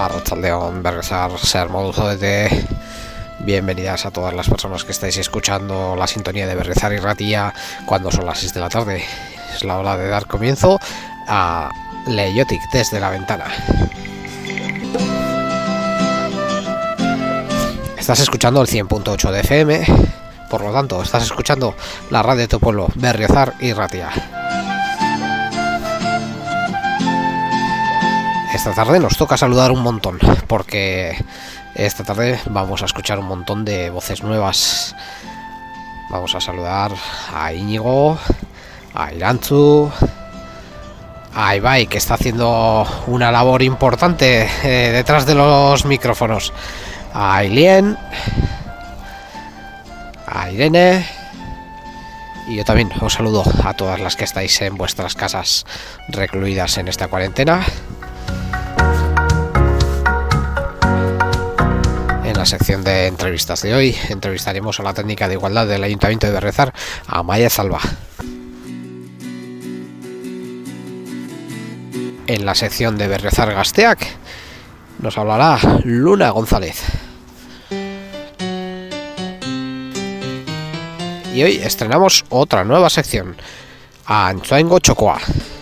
Arratsaldeon, Berriozar, ser moduzo de bienvenidas a todas las personas que estáis escuchando la sintonía de Berriozar y Ratia cuando son las 6 de la tarde. Es la hora de dar comienzo a Leiotic desde la ventana. Estás escuchando el 100.8 de FM, por lo tanto, estás escuchando la radio de tu pueblo, Berriozar y Ratia. Esta tarde nos toca saludar un montón, porque esta tarde vamos a escuchar un montón de voces nuevas. Vamos a saludar a Íñigo, a Irantzu, a Ibai, que está haciendo una labor importante detrás de los micrófonos, a Ailien, a Irene, y yo también os saludo a todas las que estáis en vuestras casas recluidas en esta cuarentena. En la sección de entrevistas de hoy entrevistaremos a la técnica de igualdad del Ayuntamiento de Berriozar, a Maya Zalba. En la sección de Berriozar Gazteak nos hablará Luna González. Y hoy estrenamos otra nueva sección, a Antzuaingo Txokoa.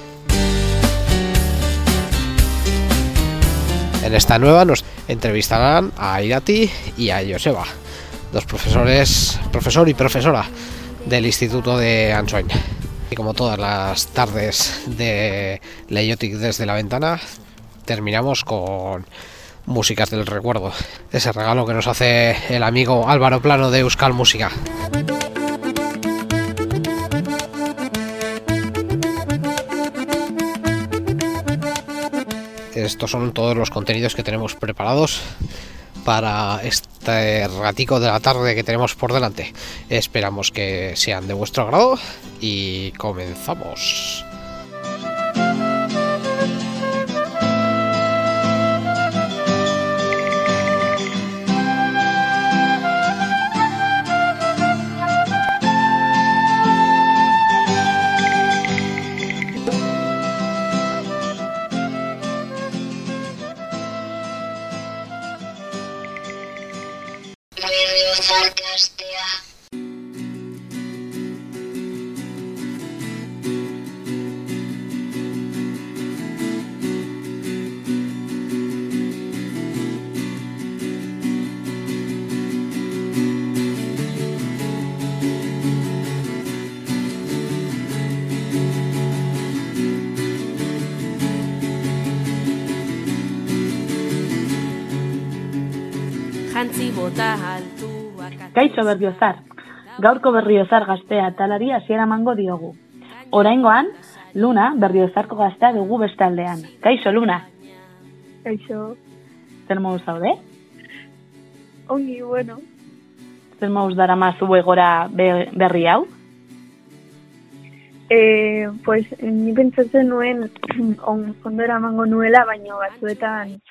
En esta nueva nos entrevistarán a Irati y a Joseba, dos profesor y profesora del Instituto de Antzuain. Y como todas las tardes de Leiotic desde la ventana, terminamos con músicas del recuerdo, ese regalo que nos hace el amigo Álvaro Plano de Euskal Música. Estos son todos los contenidos que tenemos preparados para este ratico de la tarde que tenemos por delante. Esperamos que sean de vuestro agrado y comenzamos. Kaixo Berriozar, gaurko Berriozar Gaztea talari hasiera emango diogu. Oraingoan, Luna Berriozarko gaztea dugu bestaldean. Kaixo Luna. Kaixo. Zer moduz zaude? Ongi, bueno. Zer moduz daramazu egora berri hau? Pues ni pentsatzen nuen ondo eramango nuela, baina batzuetan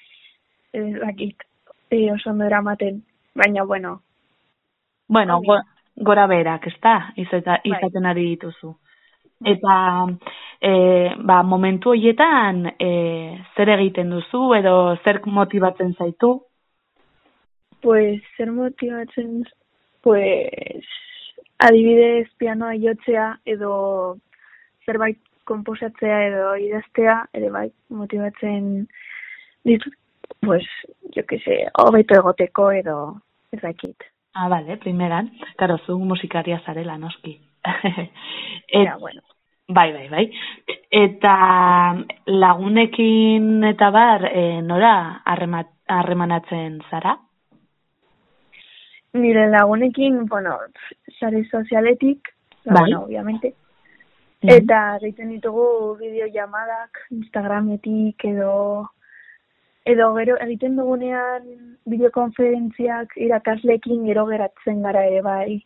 oso ondo eramaten, baina bueno. Bueno, gora berak, ezta? Izaten ari dituzu. Eta momentu horietan zer egiten duzu edo zer motibatzen zaitu? Pues zer motibatzen, adibidez pianoa jotzea edo zerbait konposatzea edo idaztea, ere bai motibatzen ditut, pues, yo que sé, hobeto egoteko edo ez dakit. Ah, vale, primeran. Claro, zu musikaria zarela, noski. Bueno. Bai. Eta lagunekin eta bar, nora harremanatzen zara? Nire lagunekin, bueno, sare sozialetik, bueno, obviamente. Eta egiten ditugu bideollamadak Instagrametik edo gero egiten dugunean bideokonferentziak irakasleekin gero geratzen gara ere bai.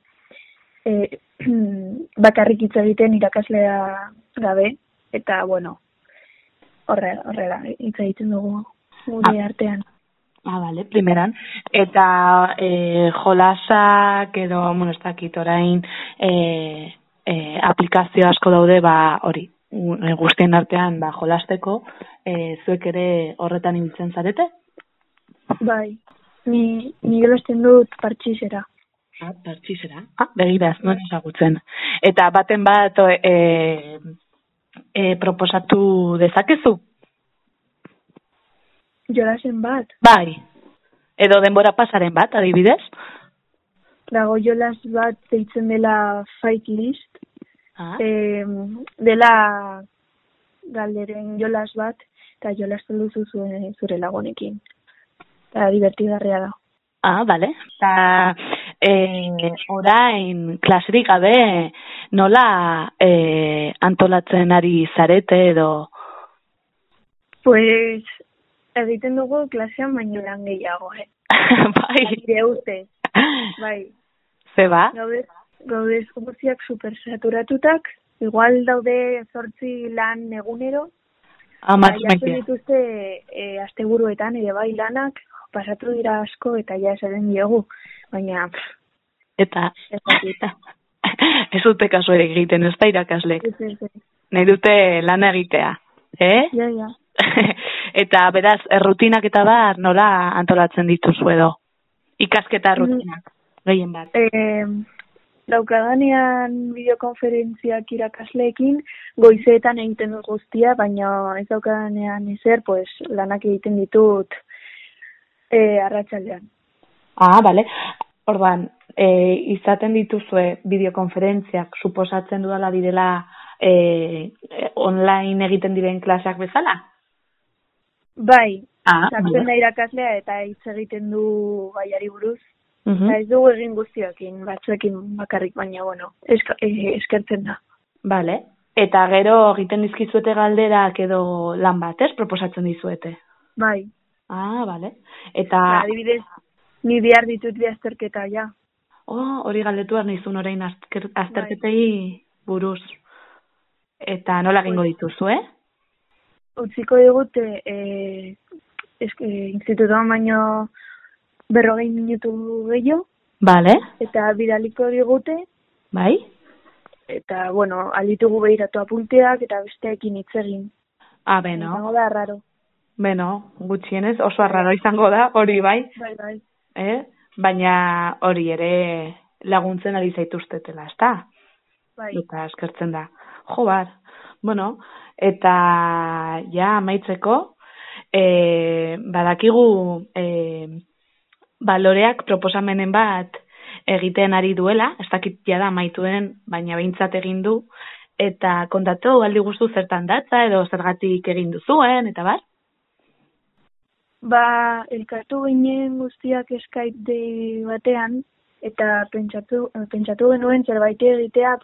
Bakarrik hitz egiten irakaslea gabe eta bueno, horrela hitz egiten dugu gure artean. Ah, vale, primeran. Eta jolasak edo, bueno, ez dakit orain aplikazio asko daude, hori, guztien artean jolasteko, zuek ere horretan ibiltzen zarete? Bai, ni jolasten dut partxizera. Partxizera? Begira, ez nuen ezagutzen. Eta baten bat proposatu dezakezu? Jolasen bat? Bai. Edo denbora pasaren bat, adibidez? Dago jolas bat deitzen dela Fight List. Dela galderen jolas bat, eta jolasten duzu zure lagunekin. Eta divertigarria da. Bale. Eta orain klaserik gabe nola antolatzen ari zarete edo? Pues egiten dugu klasean baino lan gehiago, Bai. Nire ustez. Bai. Zeba? Gaude guztiak super saturatutak, igual daude 8 lan egunero. Jatzen dituzte asteburuetan ere bai lanak, pasatu dira asko eta ja esaten diegu, baina eta ez dute kasu ere egiten, ez da irakaslek. Nahi dute lana egitea, Ja. Eta beraz, errutinak eta bar nola antolatzen dituzu edo? Ikasketa rutinak, gehien bat. Daukadanean bideokonferentziak irakasleekin, goizeetan egiten dut guztia, baina ez daukadanean ezer, pues lanak egiten ditut arratsaldean. Bale. Orduan, izaten dituzue bideokonferentziak suposatzen dudala direla online egiten diren klaseak bezala? Bai, sartzen da irakaslea eta hitz egiten du gaiari buruz. Ez dugu egin guztioekin, batzuekin bakarrik, baina, eskertzen da. Bale. Eta gero egiten dizkizuete galderak edo lan bat, proposatzen dizuete? Bai. Bale. Eta... Adibidez, ni bihar ditut bi azterketa, ja. Hori galdetu behar nizun orain azterketei buruz. Eta nola egingo dituzu, Utziko digute institutoan baino 40 minutu gehiago. Bale. Eta bidaliko digute. Bai. Eta, alditugu behiratu apunteak eta besteekin hitz egin. Beno. Izango da arraro. Beno, gutxienez oso arraro izango da, hori bai. Bai. Baina hori ere laguntzen ari zaituztetela, ezta? Bai. Eta eskertzen da. Bar. Eta ja amaitzeko, badakigu baloreak proposamenen bat egiten ari duela, ez dakit jada amaituen, baina behintzat egin du, eta kontatu aldi guztu zertan datza edo zergatik egin duzuen, eta bar? Elkartu ginen guztiak Skype dei batean, eta pentsatu genuen zerbait egitea,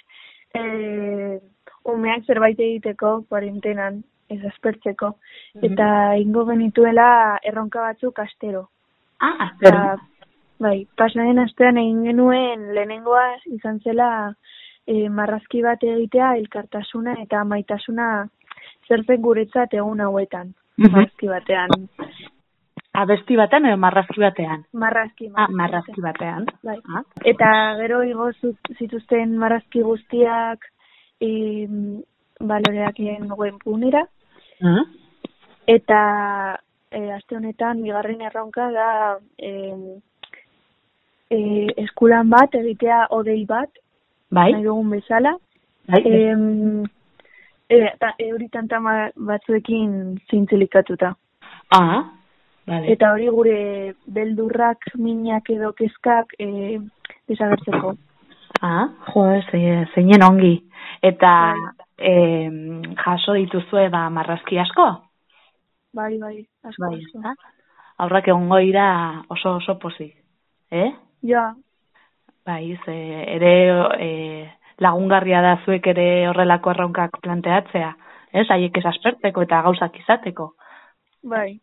umeak zerbait egiteko, kuarentenan, ez aspertzeko, eta ingo genituela erronka batzuk astero. Astero. Bai, pasaren astean egin genuen lehenengoa izan zela marrazki bat egitea, elkartasuna eta maitasuna zertzen guretzat egun hauetan. Marrazki batean. Abesti batean edo marrazki batean? Marrazki batean. Bai. Eta gero igo zituzten marrazki guztiak baloreak egin punera. Eta aste honetan bigarren erronka da eskulan bat egitea odei bat. Bai. Nahi dugun bezala. Bai. Eta euritantama batzuekin zintzilikatuta. Vale. Eta hori gure beldurrak, minak edo kezkak desagertzeko. Zeinen ongi. Eta jaso dituzue marrazki asko? Bai, asko. Aurrak egongo dira oso pozik, Ja. Bai, ere lagungarria da zuek ere horrelako erronkak planteatzea, haiek ez aspertzeko eta gauzak izateko. Bai.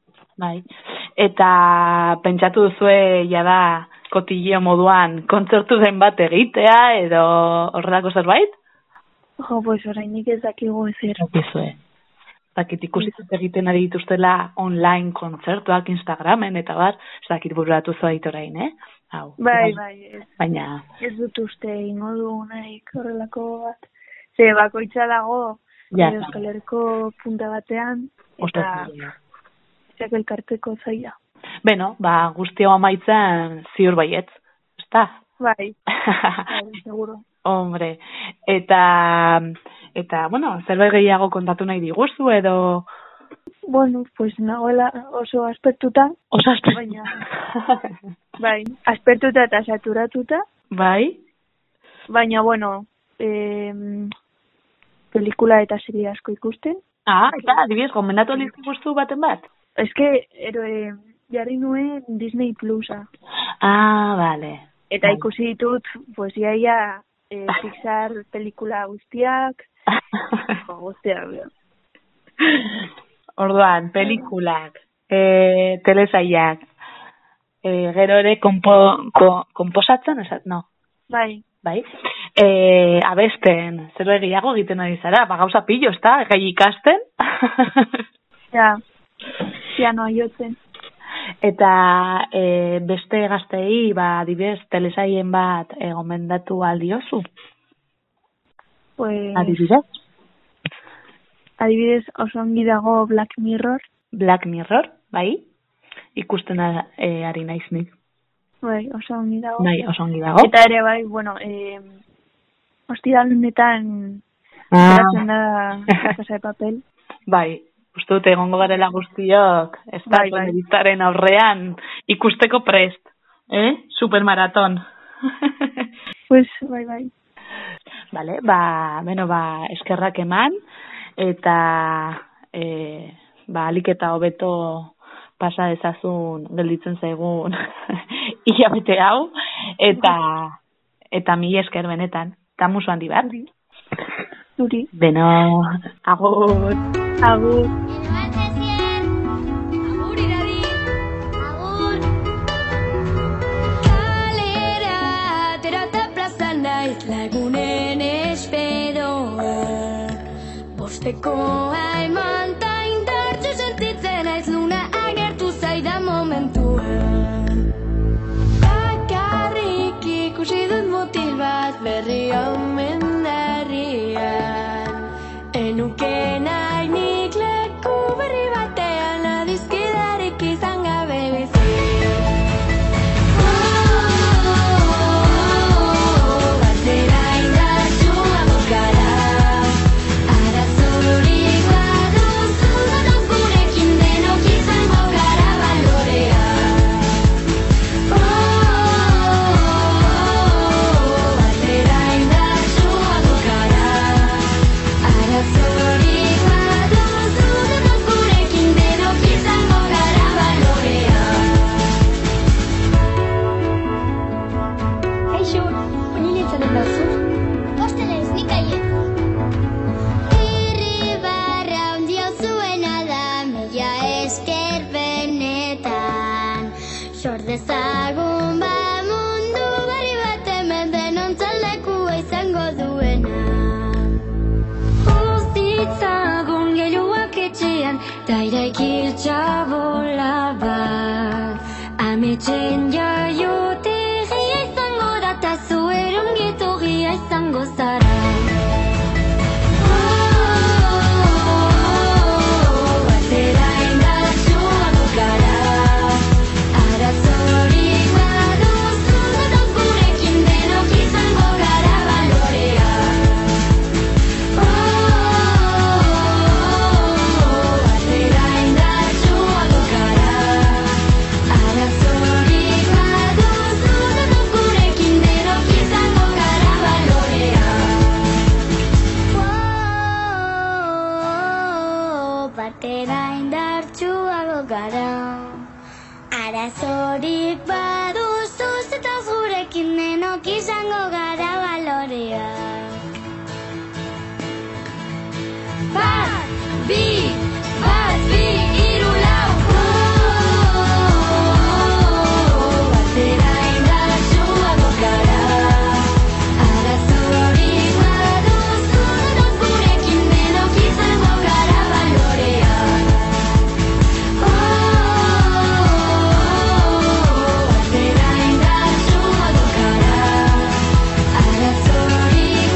Eta pentsatu duzue jada kotilleo moduan kontzertu den bat egitea edo horrelako zerbait? Orainik ez dakigu ezer. Dakit ikusitut egiten ari dituztela online kontzertuak Instagramen eta bar, ez dakit bururatu zoait orain, Bai. Baina... Ez dut uste ingo du nahi horrelako bat. Bakoitza dago Ja. Euskal Herriko punta batean, eta zeak elkarteko zaila. Beno, guzti hau amaitzen ziur baietz, ezta? Bai, seguro. Hombre, eta, bueno, zerbait gehiago kontatu nahi diguzu, edo... Bueno, pues nagoela oso aspertuta. Oso aspertuta? Baina, bai, aspertuta eta saturatuta. Bai? Baina, bueno, pelikula eta serie asko ikusten. Eta, adibidez, gomendatu alizu guztu baten bat? Ez que, jarri nuen Disney Plusa. Vale. Eta ikusi ditut, pues, iaia Pixar pelikula guztiak. Guztiak, Orduan, pelikulak, telesaiak, gero ere komposatzen, no? Bai. Abesten, zerbait gehiago egiten ari zara, gauza pillo, ezta? Gai ikasten? Ja, pianoa jotzen. Eta beste gaztei, adibidez, telesaien bat gomendatu aldiozu? Pues... Adibidez, oso ongi dago Black Mirror. Black Mirror, bai? Ikusten ari naiz nik. Bai, oso ongi dago. Bai, oso ongi dago. Eta ere, bai, bueno, ostidalunetan geratzen da La Casa de Papel. Bai, uste dut egongo garela guztiok, ez da, telebistaren aurrean ikusteko prest, supermaraton. Pues, bai. Vale, eskerrak eman, eta alik eta hobeto pasa dezazun gelditzen zaigun hilabete hau, eta mila esker benetan, eta musu handi bat. Zuri. Beno, agur. Agur. Lagunen esperoa bosteko haimanta indartxu sentitzen aiz luna agertu zaidan momentuan. Bakarrik ikusi dut mutil bat berri omen darrian. Enuke nahi nik leku berri batean adizkidarik izan gabe bizi. Dezagun mundu berri bat hemen denontzat lekua izango duena. Uztitzagun gehiuak etxean, ta iraikil txabola bat. Ametxen jaiotegia izango da, ta zueron getorria izango zara. Arazorik baduzu eta zurekin denok izango gara baloreak. Bat, bi, hiru, lau. Batera indartsuago gara. Arazorik baduzu eta zurekin denok izango gara baloreak. Arazorik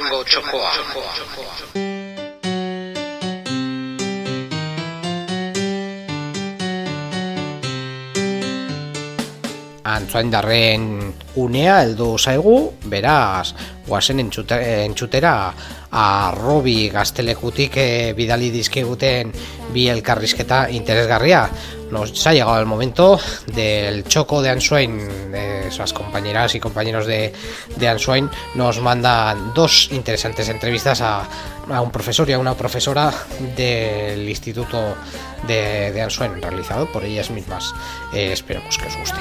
hango txokoa. Antsoaindarren unea heldu zaigu, beraz, guazen entzutera Arrobi Gaztelekutik bidali dizkiguten bi elkarrizketa interesgarria. Nos ha llegado el momento del choco de Ansoain. Esas compañeras y compañeros de Ansoain nos mandan dos interesantes entrevistas a un profesor y a una profesora del Instituto de Ansoain, realizado por ellas mismas. Esperemos que os guste.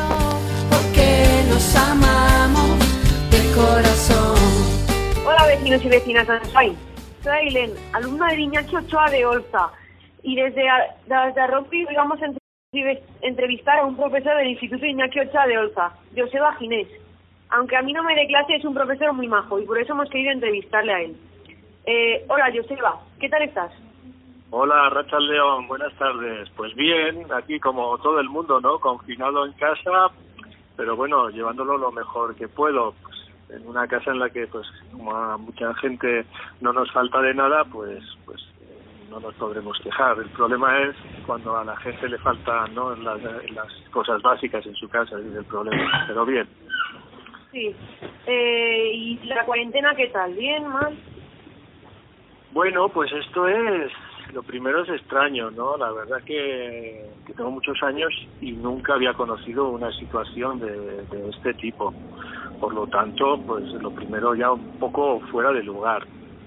Porque nos amamos de corazón. Hola vecinos y vecinas de Ansoain. Soy Ailén, alumna de Iñaki Ochoa de Olza. Y desde Arropi vamos a entrevistar a un profesor del Instituto Iñaki Ochoa de Olza, Joseba Ginés. Aunque a mí no me dé clase, es un profesor muy majo y por eso hemos querido entrevistarle a él. Hola Joseba, ¿qué tal estás? Hola Rachaldeón, buenas tardes. Pues bien, aquí como todo el mundo, ¿no? Confinado en casa, pero bueno, llevándolo lo mejor que puedo. Pues, en una casa en la que, pues, como a mucha gente no nos falta de nada, pues no nos podremos quejar. El problema es cuando a la gente le faltan, ¿no?, las cosas básicas en su casa, ese es el problema. Pero bien. Sí. ¿Y la cuarentena qué tal? ¿Bien? ¿Mal? Bueno, pues esto es... Lo primero es extraño, ¿no? La verdad que tengo muchos años y nunca había conocido una situación de este tipo. Por lo tanto, pues lo primero ya un poco fuera de lugar.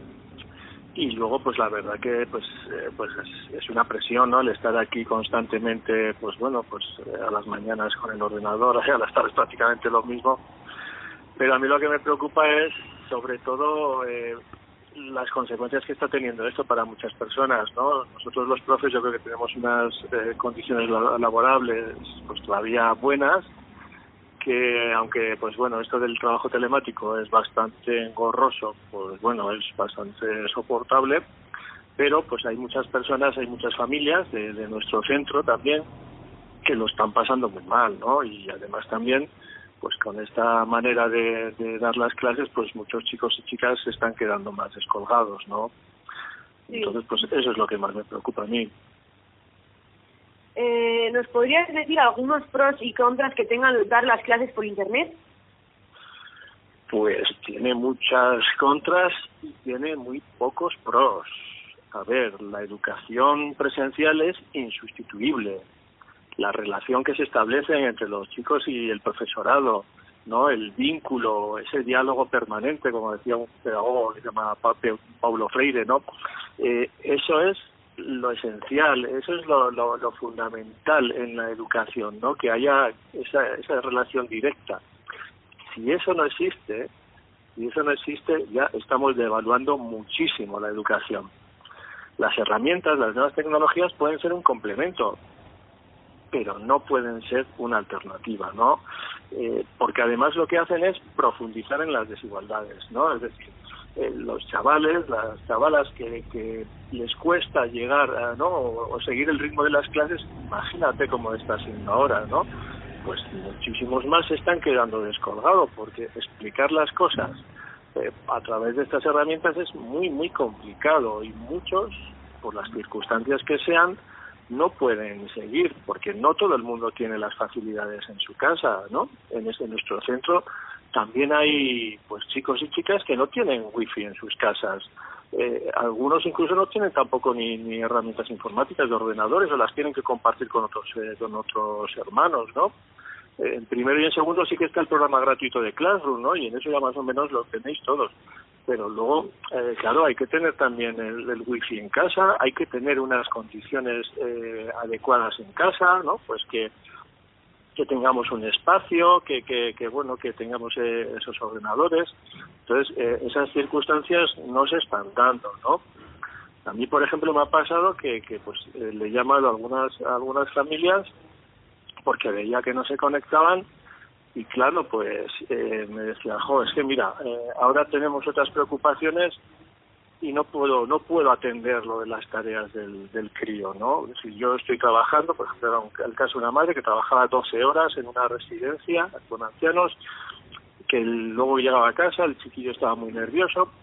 Y luego, pues la verdad que pues es una presión, ¿no? El estar aquí constantemente, pues bueno, pues a las mañanas con el ordenador, a las tardes prácticamente lo mismo. Pero a mí lo que me preocupa es, sobre todo, las consecuencias que está teniendo esto para muchas personas, ¿no? Nosotros los profes yo creo que tenemos unas condiciones laborables pues todavía buenas, que aunque pues bueno, esto del trabajo telemático es bastante engorroso, pues bueno, es bastante soportable, pero pues hay muchas personas, hay muchas familias de nuestro centro también que lo están pasando muy mal, ¿no? Y además también pues con esta manera de dar las clases, pues muchos chicos y chicas se están quedando más descolgados, ¿no? Sí. Entonces, pues eso es lo que más me preocupa a mí. ¿Nos podrías decir algunos pros y contras que tengan dar las clases por internet? Pues tiene muchas contras y tiene muy pocos pros. A ver, la educación presencial es insustituible. La relación que se establece entre los chicos y el profesorado, ¿no? El vínculo, ese diálogo permanente, como decía un pedagogo que se llama Paulo Freire, ¿no? Eso es lo esencial, eso es lo fundamental en la educación, ¿no? Que haya esa relación directa. Si eso no existe, ya estamos devaluando muchísimo la educación. Las herramientas, las nuevas tecnologías pueden ser un complemento, pero no pueden ser una alternativa, ¿no? Porque además lo que hacen es profundizar en las desigualdades, ¿no? Es decir, los chavales, las chavalas que les cuesta llegar a, ¿no?, o seguir el ritmo de las clases, imagínate cómo está siendo ahora, ¿no? Pues muchísimos más se están quedando descolgados, porque explicar las cosas a través de estas herramientas es muy, muy complicado, y muchos, por las circunstancias que sean, no pueden seguir, porque no todo el mundo tiene las facilidades en su casa, ¿no? En nuestro centro también hay pues chicos y chicas que no tienen wifi en sus casas. Algunos incluso no tienen tampoco ni herramientas informáticas de ordenadores, o las tienen que compartir con otros hermanos, ¿no? En primero y en segundo sí que está el programa gratuito de Classroom, ¿no? Y en eso ya más o menos lo tenéis todos. Pero luego, claro, hay que tener también el wifi en casa, hay que tener unas condiciones adecuadas en casa, ¿no? Pues que tengamos un espacio, que tengamos esos ordenadores. Entonces, esas circunstancias no se están dando, ¿no? A mí, por ejemplo, me ha pasado que le he llamado a algunas familias porque veía que no se conectaban. Y claro, pues me decía, es que mira, ahora tenemos otras preocupaciones y no puedo atender lo de las tareas del crío, ¿no? Si yo estoy trabajando, por ejemplo, era el caso de una madre que trabajaba 12 horas en una residencia con ancianos, que luego llegaba a casa, el chiquillo estaba muy nervioso,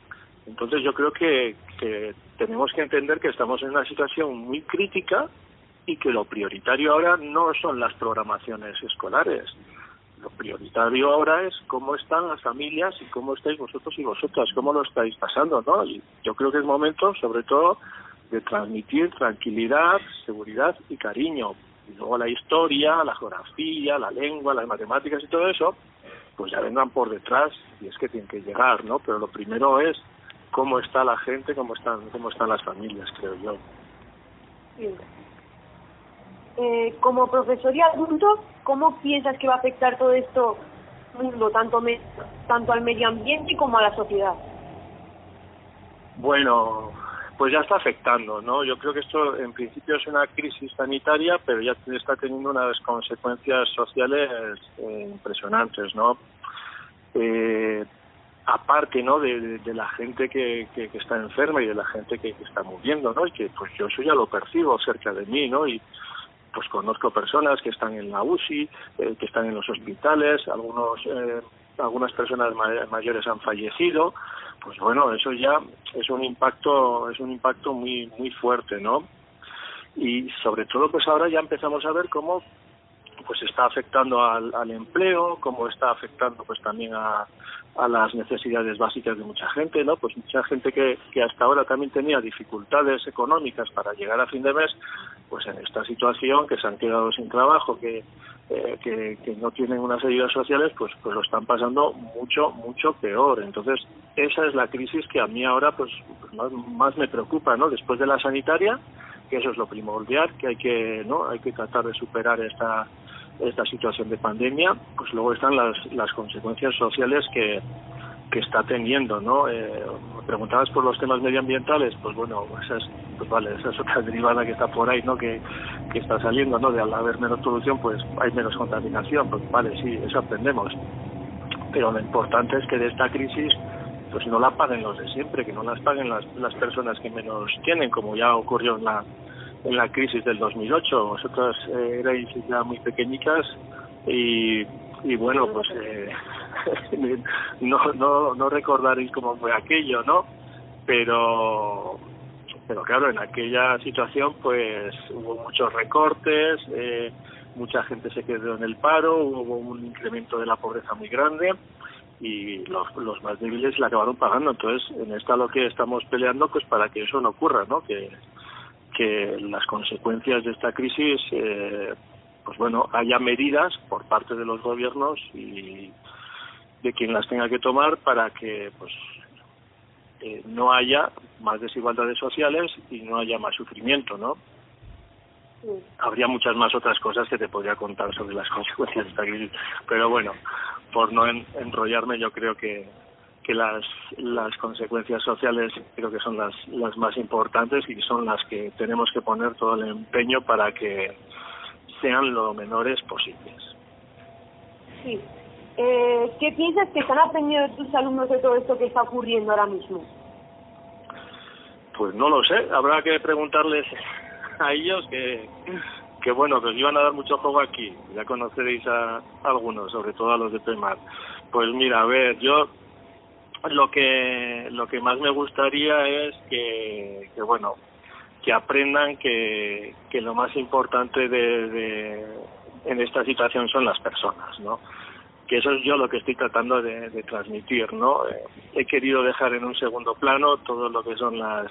Entonces yo creo que tenemos que entender que estamos en una situación muy crítica y que lo prioritario ahora no son las programaciones escolares. Lo prioritario ahora es cómo están las familias y cómo estáis vosotros y vosotras, cómo lo estáis pasando, ¿no? Y yo creo que es momento, sobre todo, de transmitir tranquilidad, seguridad y cariño. Y luego la historia, la geografía, la lengua, las matemáticas y todo eso, pues ya vendrán por detrás y es que tienen que llegar, ¿no? Pero lo primero es cómo está la gente, cómo están las familias, creo yo. Sí. Como profesor y adulto, ¿cómo piensas que va a afectar todo esto mundo, tanto al medio ambiente como a la sociedad? Bueno, pues ya está afectando, ¿no? Yo creo que esto en principio es una crisis sanitaria, pero ya está teniendo unas consecuencias sociales impresionantes, ¿no? Aparte, ¿no? de la gente que está enferma y de la gente que está muriendo, ¿no? Y que pues yo eso ya lo percibo cerca de mí, ¿no? Y pues conozco personas que están en la UCI, que están en los hospitales, algunas personas mayores han fallecido. Pues bueno, eso ya es un impacto muy muy fuerte, ¿no? Y sobre todo pues ahora ya empezamos a ver cómo pues está afectando al empleo, cómo está afectando pues también a las necesidades básicas de mucha gente, ¿no? Pues mucha gente que hasta ahora también tenía dificultades económicas para llegar a fin de mes, pues en esta situación que se han quedado sin trabajo, que no tienen unas ayudas sociales, pues lo están pasando mucho peor. Entonces esa es la crisis que a mí ahora pues más me preocupa, ¿no? Después de la sanitaria, que eso es lo primordial, que hay que tratar de superar esta situación de pandemia, pues luego están las consecuencias sociales que está teniendo, ¿no? Me preguntabas por los temas medioambientales, pues bueno, esa es otra derivada que está por ahí, ¿no? Que está saliendo, ¿no? De al haber menos producción, pues hay menos contaminación, pues vale, sí, eso aprendemos. Pero lo importante es que de esta crisis pues no la paguen los de siempre, que no las paguen las personas que menos tienen, como ya ocurrió en la crisis del 2008. Vosotras erais ya muy pequeñitas y bueno, pues no recordaréis cómo fue aquello, ¿no? Pero claro, en aquella situación pues hubo muchos recortes, mucha gente se quedó en el paro, hubo un incremento de la pobreza muy grande y los más débiles la acabaron pagando. Entonces en esta lo que estamos peleando pues para que eso no ocurra, ¿no? Que las consecuencias de esta crisis pues bueno, haya medidas por parte de los gobiernos y de quien las tenga que tomar para que pues no haya más desigualdades sociales y no haya más sufrimiento, ¿no? Sí. Habría muchas más otras cosas que te podría contar sobre las consecuencias de esta crisis, pero bueno, por no enrollarme, yo creo que las consecuencias sociales creo que son las más importantes y son las que tenemos que poner todo el empeño para que sean lo menores posibles. Sí. ¿Qué piensas que están aprendiendo tus alumnos de todo esto que está ocurriendo ahora mismo? Pues no lo sé, habrá que preguntarles a ellos que bueno, que os iban a dar mucho juego aquí, ya conoceréis a algunos, sobre todo a los de PEMAR. Pues mira, a ver, yo lo que más me gustaría es que bueno, que aprendan que lo más importante en esta situación son las personas, ¿no? Que eso es yo lo que estoy tratando de transmitir, ¿no? He querido dejar en un segundo plano todo lo que son las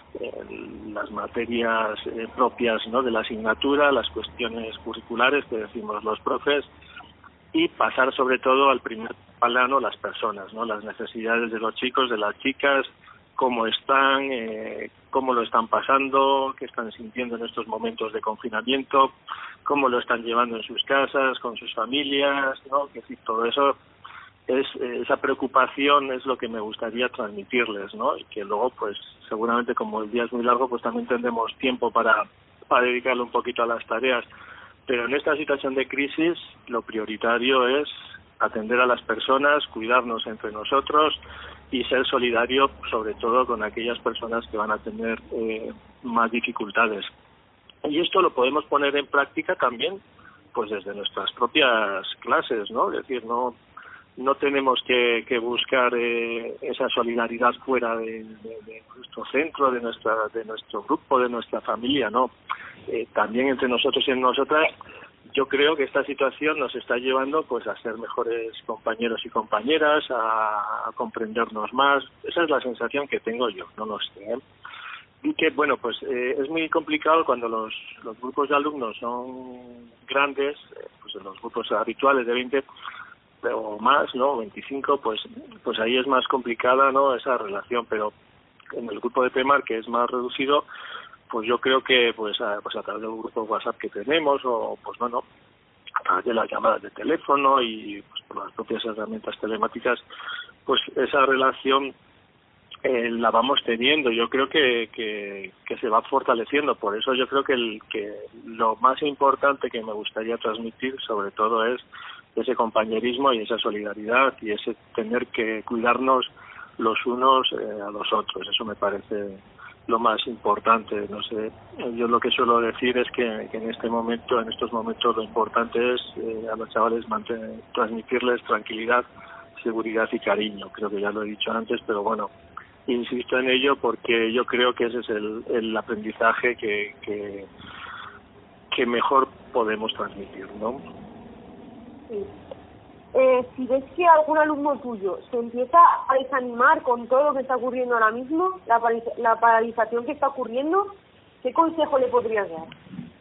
materias propias, ¿no? De la asignatura, las cuestiones curriculares que decimos los profes, y pasar sobre todo al primer plano las personas, ¿no? Las necesidades de los chicos, de las chicas, cómo están, cómo lo están pasando, qué están sintiendo en estos momentos de confinamiento, cómo lo están llevando en sus casas, con sus familias, ¿no? Que sí, todo eso esa preocupación es lo que me gustaría transmitirles, ¿no? Y que luego, pues, seguramente como el día es muy largo, pues también tendremos tiempo para dedicarle un poquito a las tareas. Pero en esta situación de crisis, lo prioritario es atender a las personas, cuidarnos entre nosotros y ser solidario, sobre todo con aquellas personas que van a tener más dificultades. Y esto lo podemos poner en práctica también, pues desde nuestras propias clases, ¿no? Es decir, no no tenemos que buscar esa solidaridad fuera de nuestro centro, de nuestro grupo, de nuestra familia, ¿no? También entre nosotros y en nosotras, yo creo que esta situación nos está llevando pues a ser mejores compañeros y compañeras, a comprendernos más. Esa es la sensación que tengo yo, no lo sé, ¿eh? Y que, bueno, pues es muy complicado cuando los grupos de alumnos son grandes, pues en los grupos habituales de 20 o más, ¿no? 25, pues ahí es más complicada, ¿no? Esa relación, pero en el grupo de PEMAR, que es más reducido, pues yo creo que pues a través del grupo WhatsApp que tenemos, o pues bueno, a través de las llamadas de teléfono y pues por las propias herramientas telemáticas, pues esa relación la vamos teniendo. Yo creo que se va fortaleciendo. Por eso yo creo que lo más importante que me gustaría transmitir sobre todo es ese compañerismo y esa solidaridad y ese tener que cuidarnos los unos a los otros. Eso me parece lo más importante. No sé, yo lo que suelo decir es que en estos momentos lo importante es a los chavales transmitirles tranquilidad, seguridad y cariño. Creo que ya lo he dicho antes, pero bueno, insisto en ello porque yo creo que ese es el aprendizaje que mejor podemos transmitir, ¿no? Sí. Si ves que algún alumno tuyo se empieza a desanimar con todo lo que está ocurriendo ahora mismo, la paralización que está ocurriendo, ¿qué consejo le podrías dar?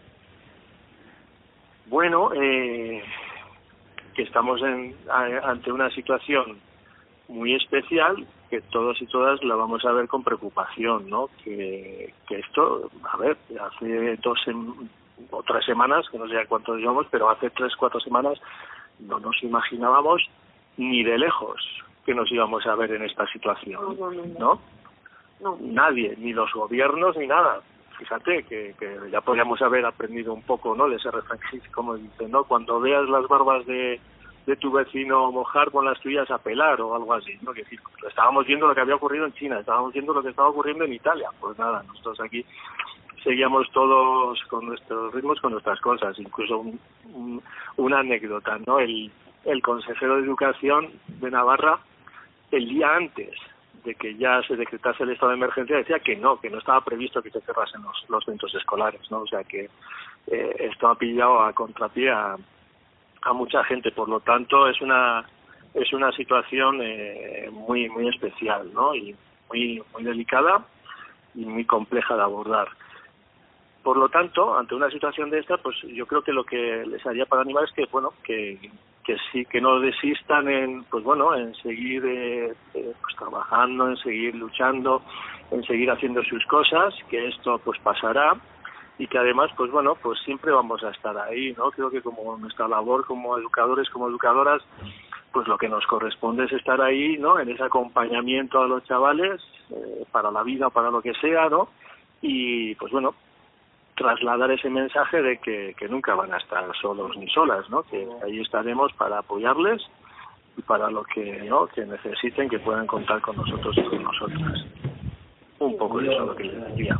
Bueno, que estamos ante una situación muy especial, que todos y todas la vamos a ver con preocupación, ¿no? Que esto, a ver, hace 2 o 3 semanas, que no sé cuántos llevamos, pero hace 3-4 semanas no nos imaginábamos ni de lejos que nos íbamos a ver en esta situación, ¿no? Nadie, ni los gobiernos ni nada. Fíjate que ya podríamos haber aprendido un poco, ¿no? De ese refrán, como dicen, ¿no? Cuando veas las barbas de tu vecino mojar, con las tuyas a pelar o algo así, ¿no? Que decir, estábamos viendo lo que había ocurrido en China, estábamos viendo lo que estaba ocurriendo en Italia. Pues nada, nosotros aquí seguíamos todos con nuestros ritmos, con nuestras cosas. Incluso una anécdota, ¿no? El consejero de Educación de Navarra, el día antes de que ya se decretase el estado de emergencia, decía que no estaba previsto que se cerrasen los centros escolares, ¿no? O sea que esto ha pillado a contrapié a mucha gente. Por lo tanto, es una situación muy muy especial, ¿no? Y muy muy delicada y muy compleja de abordar. Por lo tanto, ante una situación de esta, pues yo creo que lo que les haría para animar es que, bueno, que sí, que no desistan en seguir pues trabajando, en seguir luchando, en seguir haciendo sus cosas, que esto pues pasará y que además, pues bueno, pues siempre vamos a estar ahí, ¿no? Creo que como nuestra labor como educadores, como educadoras, pues lo que nos corresponde es estar ahí, ¿no? En ese acompañamiento a los chavales, para la vida, para lo que sea, ¿no? Y pues bueno, trasladar ese mensaje de que nunca van a estar solos ni solas, ¿no? Que ahí estaremos para apoyarles y para lo que, ¿no?, que necesiten, que puedan contar con nosotros y con nosotras. Un poco de eso lo que les decía.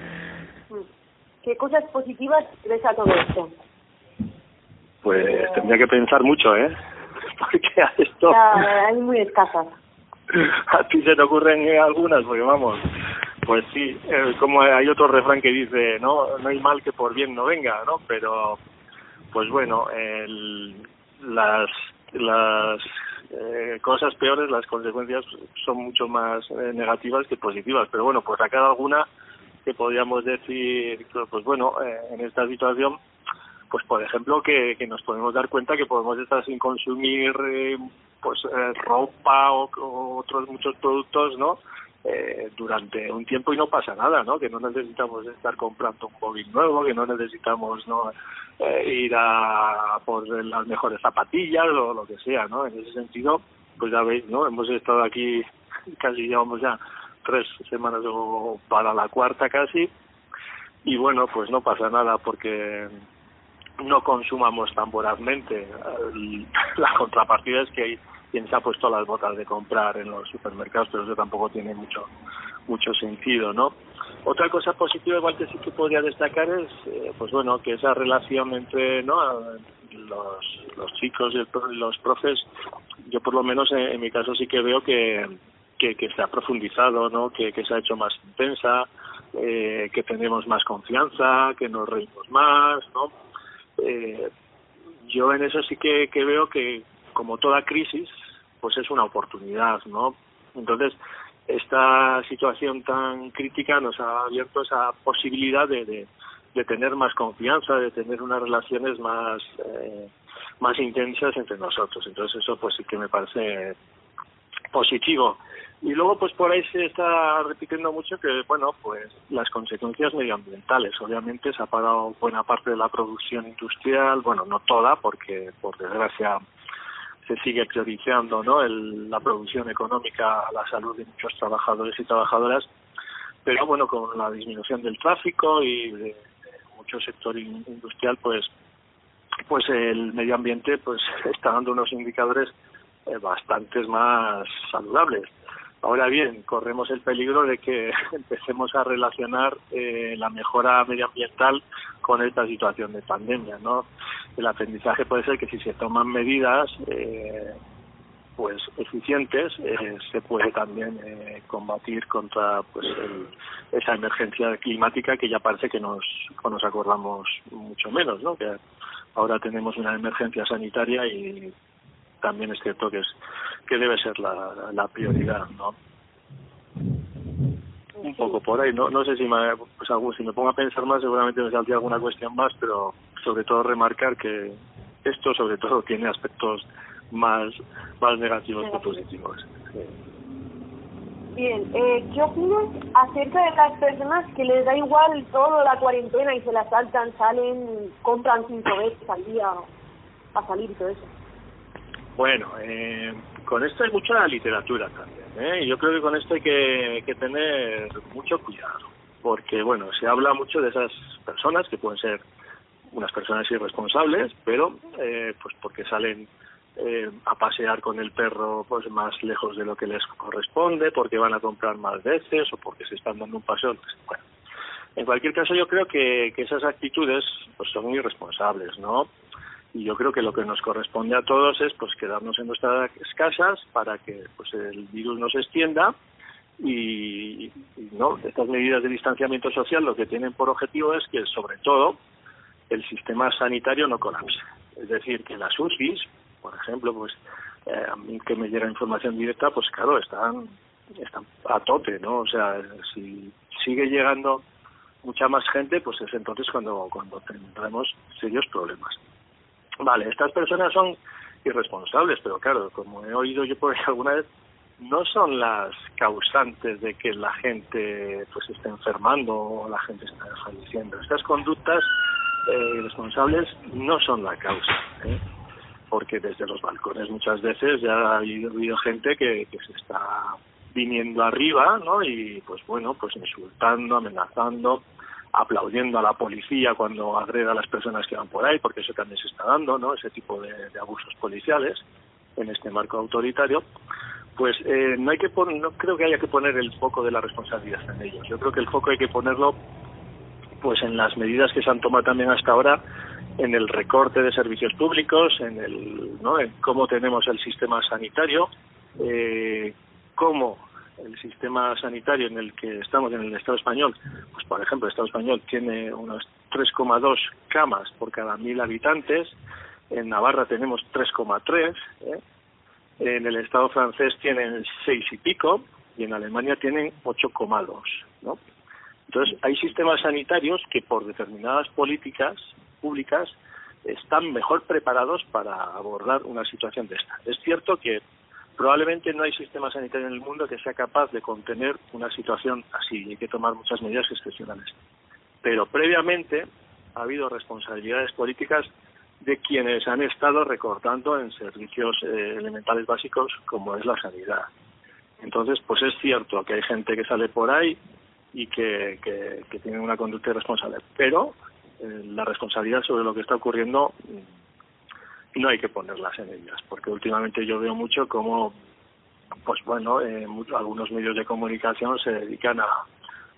¿Qué cosas positivas ves a todo esto? Pues tendría que pensar mucho, ¿eh? Porque a esto... hay muy escasas. ¿A ti se te ocurren algunas? Porque vamos, pues sí, como hay otro refrán que dice, no hay mal que por bien no venga, ¿no? Pero, pues bueno, las cosas peores, las consecuencias son mucho más negativas que positivas. Pero bueno, pues sacar alguna que podríamos decir, pues bueno, en esta situación, pues por ejemplo que nos podemos dar cuenta que podemos estar sin consumir ropa o otros muchos productos, ¿no? Durante un tiempo y no pasa nada, ¿no? Que no necesitamos estar comprando un móvil nuevo, que no necesitamos, ¿no?, ir a por las mejores zapatillas o lo que sea, ¿no? En ese sentido, pues ya veis, ¿no? Hemos estado aquí, casi llevamos ya 3 semanas o para la 4ª casi, y bueno, pues no pasa nada porque no consumamos tan vorazmente. La contrapartida es que hay quien se ha puesto las botas de comprar en los supermercados, pero eso tampoco tiene mucho sentido, ¿no? Otra cosa positiva igual que sí que podría destacar es pues bueno, que esa relación entre, ¿no?, los chicos y los profes yo por lo menos en mi caso sí que veo que se ha profundizado, ¿no? Que se ha hecho más intensa, que tenemos más confianza, que nos reímos más, ¿no? Yo en eso sí que veo que, como toda crisis, pues es una oportunidad, ¿no? Entonces, esta situación tan crítica nos ha abierto esa posibilidad de tener más confianza, de tener unas relaciones más intensas entre nosotros. Entonces eso pues sí que me parece positivo. Y luego pues por ahí se está repitiendo mucho que, bueno, pues las consecuencias medioambientales. Obviamente se ha parado buena parte de la producción industrial, bueno, no toda, porque por desgracia se sigue priorizando, ¿no?, la producción económica a la salud de muchos trabajadores y trabajadoras, pero bueno, con la disminución del tráfico y de mucho sector industrial, pues el medio ambiente pues está dando unos indicadores bastantes más saludables. Ahora bien, corremos el peligro de que empecemos a relacionar la mejora medioambiental con esta situación de pandemia, ¿no? El aprendizaje puede ser que si se toman medidas pues eficientes, se puede también combatir contra pues esa emergencia climática que ya parece que nos acordamos mucho menos, ¿no? Que ahora tenemos una emergencia sanitaria y también es cierto que debe ser la prioridad, ¿no? Un poco por ahí, no sé si me pongo a pensar más, seguramente me saldría alguna cuestión más, pero sobre todo remarcar que esto sobre todo tiene aspectos más negativos que positivos. Sí. Bien, ¿qué opinas acerca de las personas que les da igual todo la cuarentena y se la saltan, salen, compran 5 veces al día a salir y todo eso? Bueno, con esto hay mucha literatura también, Yo creo que con esto hay que tener mucho cuidado, porque bueno, se habla mucho de esas personas que pueden ser unas personas irresponsables, pero pues porque salen a pasear con el perro pues más lejos de lo que les corresponde, porque van a comprar más veces o porque se están dando un paseo. Bueno, en cualquier caso yo creo que esas actitudes pues son muy irresponsables, ¿no? Y yo creo que lo que nos corresponde a todos es pues quedarnos en nuestras casas para que pues el virus no se extienda y no, estas medidas de distanciamiento social lo que tienen por objetivo es que sobre todo el sistema sanitario no colapse. Es decir, que las UCIs, por ejemplo, pues a mí que me llega información directa, pues claro, están a tope, ¿no? O sea, si sigue llegando mucha más gente, pues es entonces cuando tendremos serios problemas. Vale, estas personas son irresponsables, pero claro, como he oído yo por ahí alguna vez, no son las causantes de que la gente pues esté enfermando o la gente esté falleciendo. Estas conductas irresponsables no son la causa, porque desde los balcones muchas veces ya ha habido gente que se está viniendo arriba, ¿no? Y pues bueno, pues insultando, amenazando, aplaudiendo a la policía cuando agreda a las personas que van por ahí, porque eso también se está dando, ¿no? Ese tipo de abusos policiales en este marco autoritario. Pues no creo que haya que poner el foco de la responsabilidad en ellos. Yo creo que el foco hay que ponerlo pues en las medidas que se han tomado también hasta ahora, en el recorte de servicios públicos, en cómo tenemos el sistema sanitario, cómo el sistema sanitario en el que estamos en el Estado español, pues por ejemplo el Estado español tiene unas 3,2 camas por cada 1.000 habitantes, en Navarra tenemos 3,3, en el Estado francés tienen 6 y pico y en Alemania tienen 8,2, ¿no? Entonces hay sistemas sanitarios que por determinadas políticas públicas están mejor preparados para abordar una situación de esta. Es cierto que probablemente no hay sistema sanitario en el mundo que sea capaz de contener una situación así, y hay que tomar muchas medidas excepcionales. Pero previamente ha habido responsabilidades políticas de quienes han estado recortando en servicios elementales básicos como es la sanidad. Entonces, pues es cierto que hay gente que sale por ahí y que tiene una conducta irresponsable, pero la responsabilidad sobre lo que está ocurriendo no hay que ponerlas en ellas, porque últimamente yo veo mucho como pues bueno, algunos medios de comunicación se dedican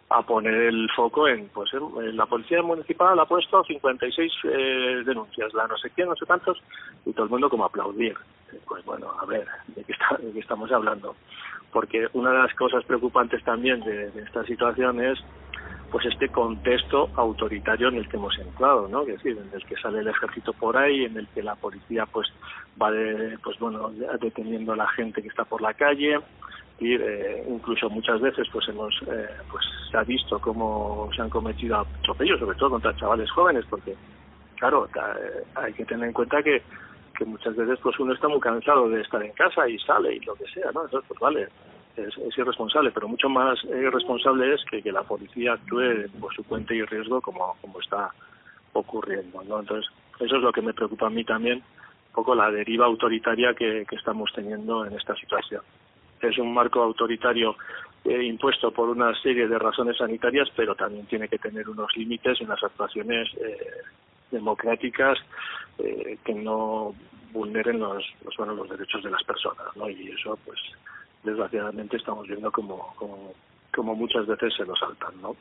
a poner el foco en la policía municipal ha puesto 56 denuncias, la no sé quién, no sé tantos, y todo el mundo como aplaudir. Pues bueno, a ver, ¿de qué estamos hablando? Porque una de las cosas preocupantes también de esta situación es pues este contexto autoritario en el que hemos entrado, ¿no? Es decir, en el que sale el ejército por ahí, en el que la policía pues va deteniendo a la gente que está por la calle, y incluso muchas veces pues se ha visto cómo se han cometido atropellos, sobre todo contra chavales jóvenes, porque claro, hay que tener en cuenta que muchas veces pues uno está muy cansado de estar en casa y sale y lo que sea, ¿no? Entonces pues vale, es irresponsable, pero mucho más irresponsable es que la policía actúe por su cuenta y riesgo como está ocurriendo, ¿no? Entonces eso es lo que me preocupa a mí también, un poco la deriva autoritaria que estamos teniendo en esta situación. Es un marco autoritario impuesto por una serie de razones sanitarias, pero también tiene que tener unos límites y unas actuaciones democráticas que no vulneren los derechos de las personas, ¿no? Y eso, pues, desgraciadamente estamos viendo como muchas veces se lo saltan, ¿no?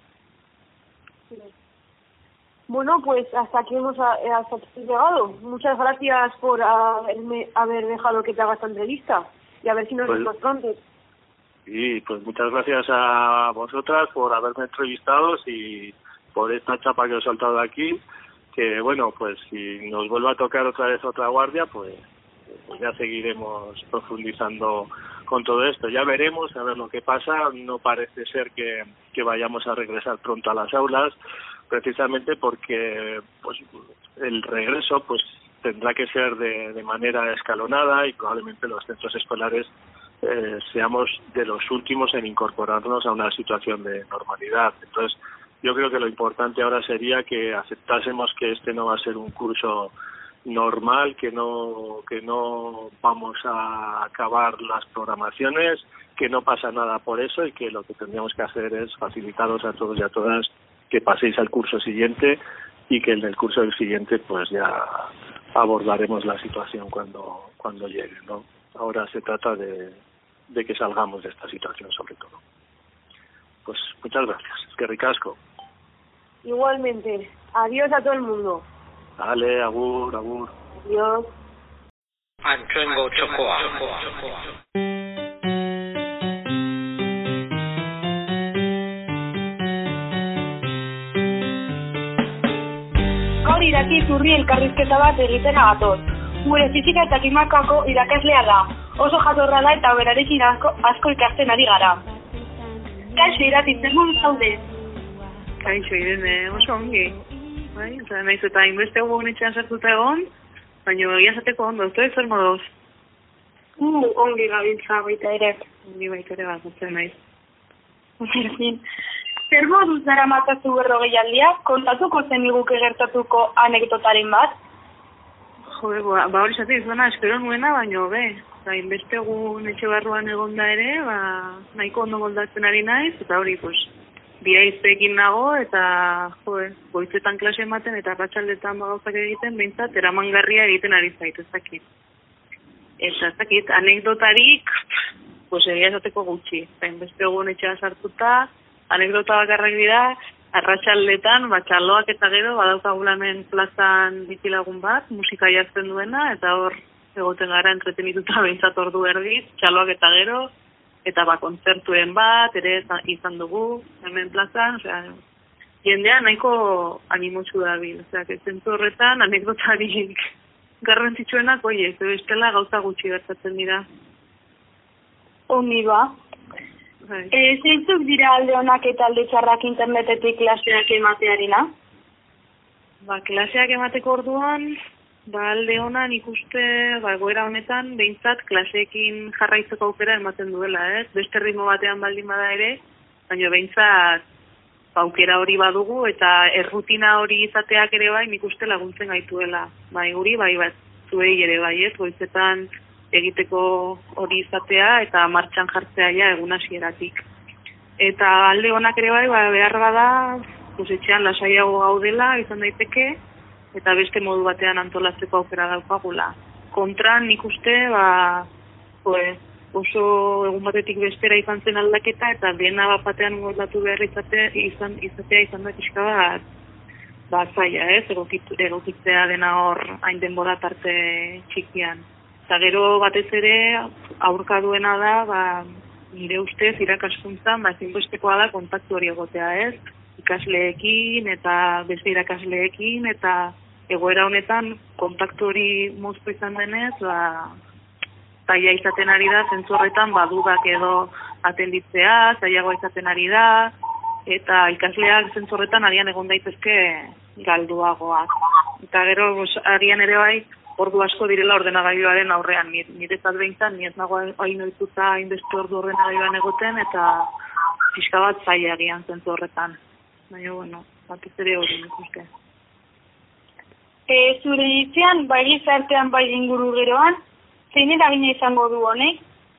Bueno, pues hasta aquí hemos llegado. Muchas gracias por haber dejado que te haga esta entrevista. Y a ver si nos vemos pronto. Y pues muchas gracias a vosotras por haberme entrevistado y por esta chapa que os he saltado aquí, que bueno, pues si nos vuelve a tocar otra vez otra guardia, pues ya seguiremos profundizando con todo esto. Ya veremos a ver lo que pasa. No parece ser que vayamos a regresar pronto a las aulas, precisamente porque pues el regreso pues tendrá que ser de manera escalonada, y probablemente los centros escolares seamos de los últimos en incorporarnos a una situación de normalidad. Entonces, yo creo que lo importante ahora sería que aceptásemos que este no va a ser un curso normal, que no vamos a acabar las programaciones, que no pasa nada por eso, y que lo que tendríamos que hacer es facilitaros a todos y a todas que paséis al curso siguiente, y que en el curso del siguiente pues ya abordaremos la situación cuando llegue, ¿no? Ahora se trata de que salgamos de esta situación, sobre todo. Pues muchas gracias. Es que ricasco. Igualmente. Adiós a todo el mundo. Dale, agur, agur. Adiós. Antxoengo txokoa. Gaur iraki zurri elkarrizketa bat egitera gatoz. Gure fizika eta kimakako irakaslea da. Oso jatorra da eta berarekin asko ikasten ari gara. Kaixo Irati, zer modu zaude? Kaixo Irene, oso ongi. Bai, eta naiz eta inbeste etxean sartuta egon, baina egia esateko ondo, ez zer moduz? Ongi gabiltza baita ere. Ongi baita ere batzen naiz. Berdin. Zer moduz dara matazu 40 aldia, kontatuko zeniguke gertatuko anekdotaren bat? Jode, hori zati izuna, espero nuena, baina inbeste egun etxe barruan egonda ere, nahiko ondo moldatzen ari naiz, eta hori, biaizpekin nago, eta goizetan klase ematen, eta arratsaldetan gauzak egiten, behintzat, eramangarria egiten ari zait, ez dakit. Eta ez dakit, anekdotarik, egia esateko gutxi. Inbeste egun etxea sartuta, anekdota bakarrak dira, arratsaldetan, txaloak eta gero, badaukagulamen plazan bizilagun bat, musika jartzen duena, eta hor egoten gara entretenituta behintzat ordu erdiz, txaloak eta gero, eta kontzertuen bat, ere izan dugu, hemen plazan, jendea nahiko animotsu dabil, zentzu horretan anekdotarik garrantzitsuenak, bestela gauza gutxi gertatzen dira. Ongi ba. Zeintzuk dira alde honak eta alde txarrak internetetik klaseak ematearena? Klaseak emateko orduan, alde honan ikuste, egoera honetan, behintzat klaseekin jarraitzeko aukera ematen duela, ez? Beste ritmo batean baldin bada ere, baina behintzat aukera hori badugu, eta errutina hori izateak ere nik uste laguntzen gaituela. Guri, zuei ere ez? Goizetan egiteko hori izatea eta martxan jartzea egun hasieratik. Eta alde honak ere behar bada, etxean lasaiago gaudela izan daiteke, eta beste modu batean antolatzeko aukera daukagula. Kontran nik uste, oso egun batetik bestera izan zen aldaketa, eta dena bat batean moldatu behar izatea izan da pixka bat zaila, ez? Egokitzea dena hor hain denbora tarte txikian. Eta gero batez ere aurka duena da, nire ustez irakaskuntzan, ezinbestekoa da kontaktu hori egotea, ez? Ikasleekin eta beste irakasleekin, eta egoera honetan kontaktu hori moztu izan denez, zaila izaten ari da, zentzu horretan dudak edo atenditzea, zailagoa izaten ari da, eta ikasleak zentzu horretan agian egon daitezke galduagoak. Eta gero, agian ere bai, ordu asko direla ordenagailuaren aurrean, nire behintzat, ni ez nago hain ohituta hainbeste ordu ordenagailuan egoten, eta pixka bat zaila agian zentzu horretan. Baina, bueno, batez ere hori nik uste. Zure ditzean, bai gizartean, bai inguru geroan, zein eragina izango du honek?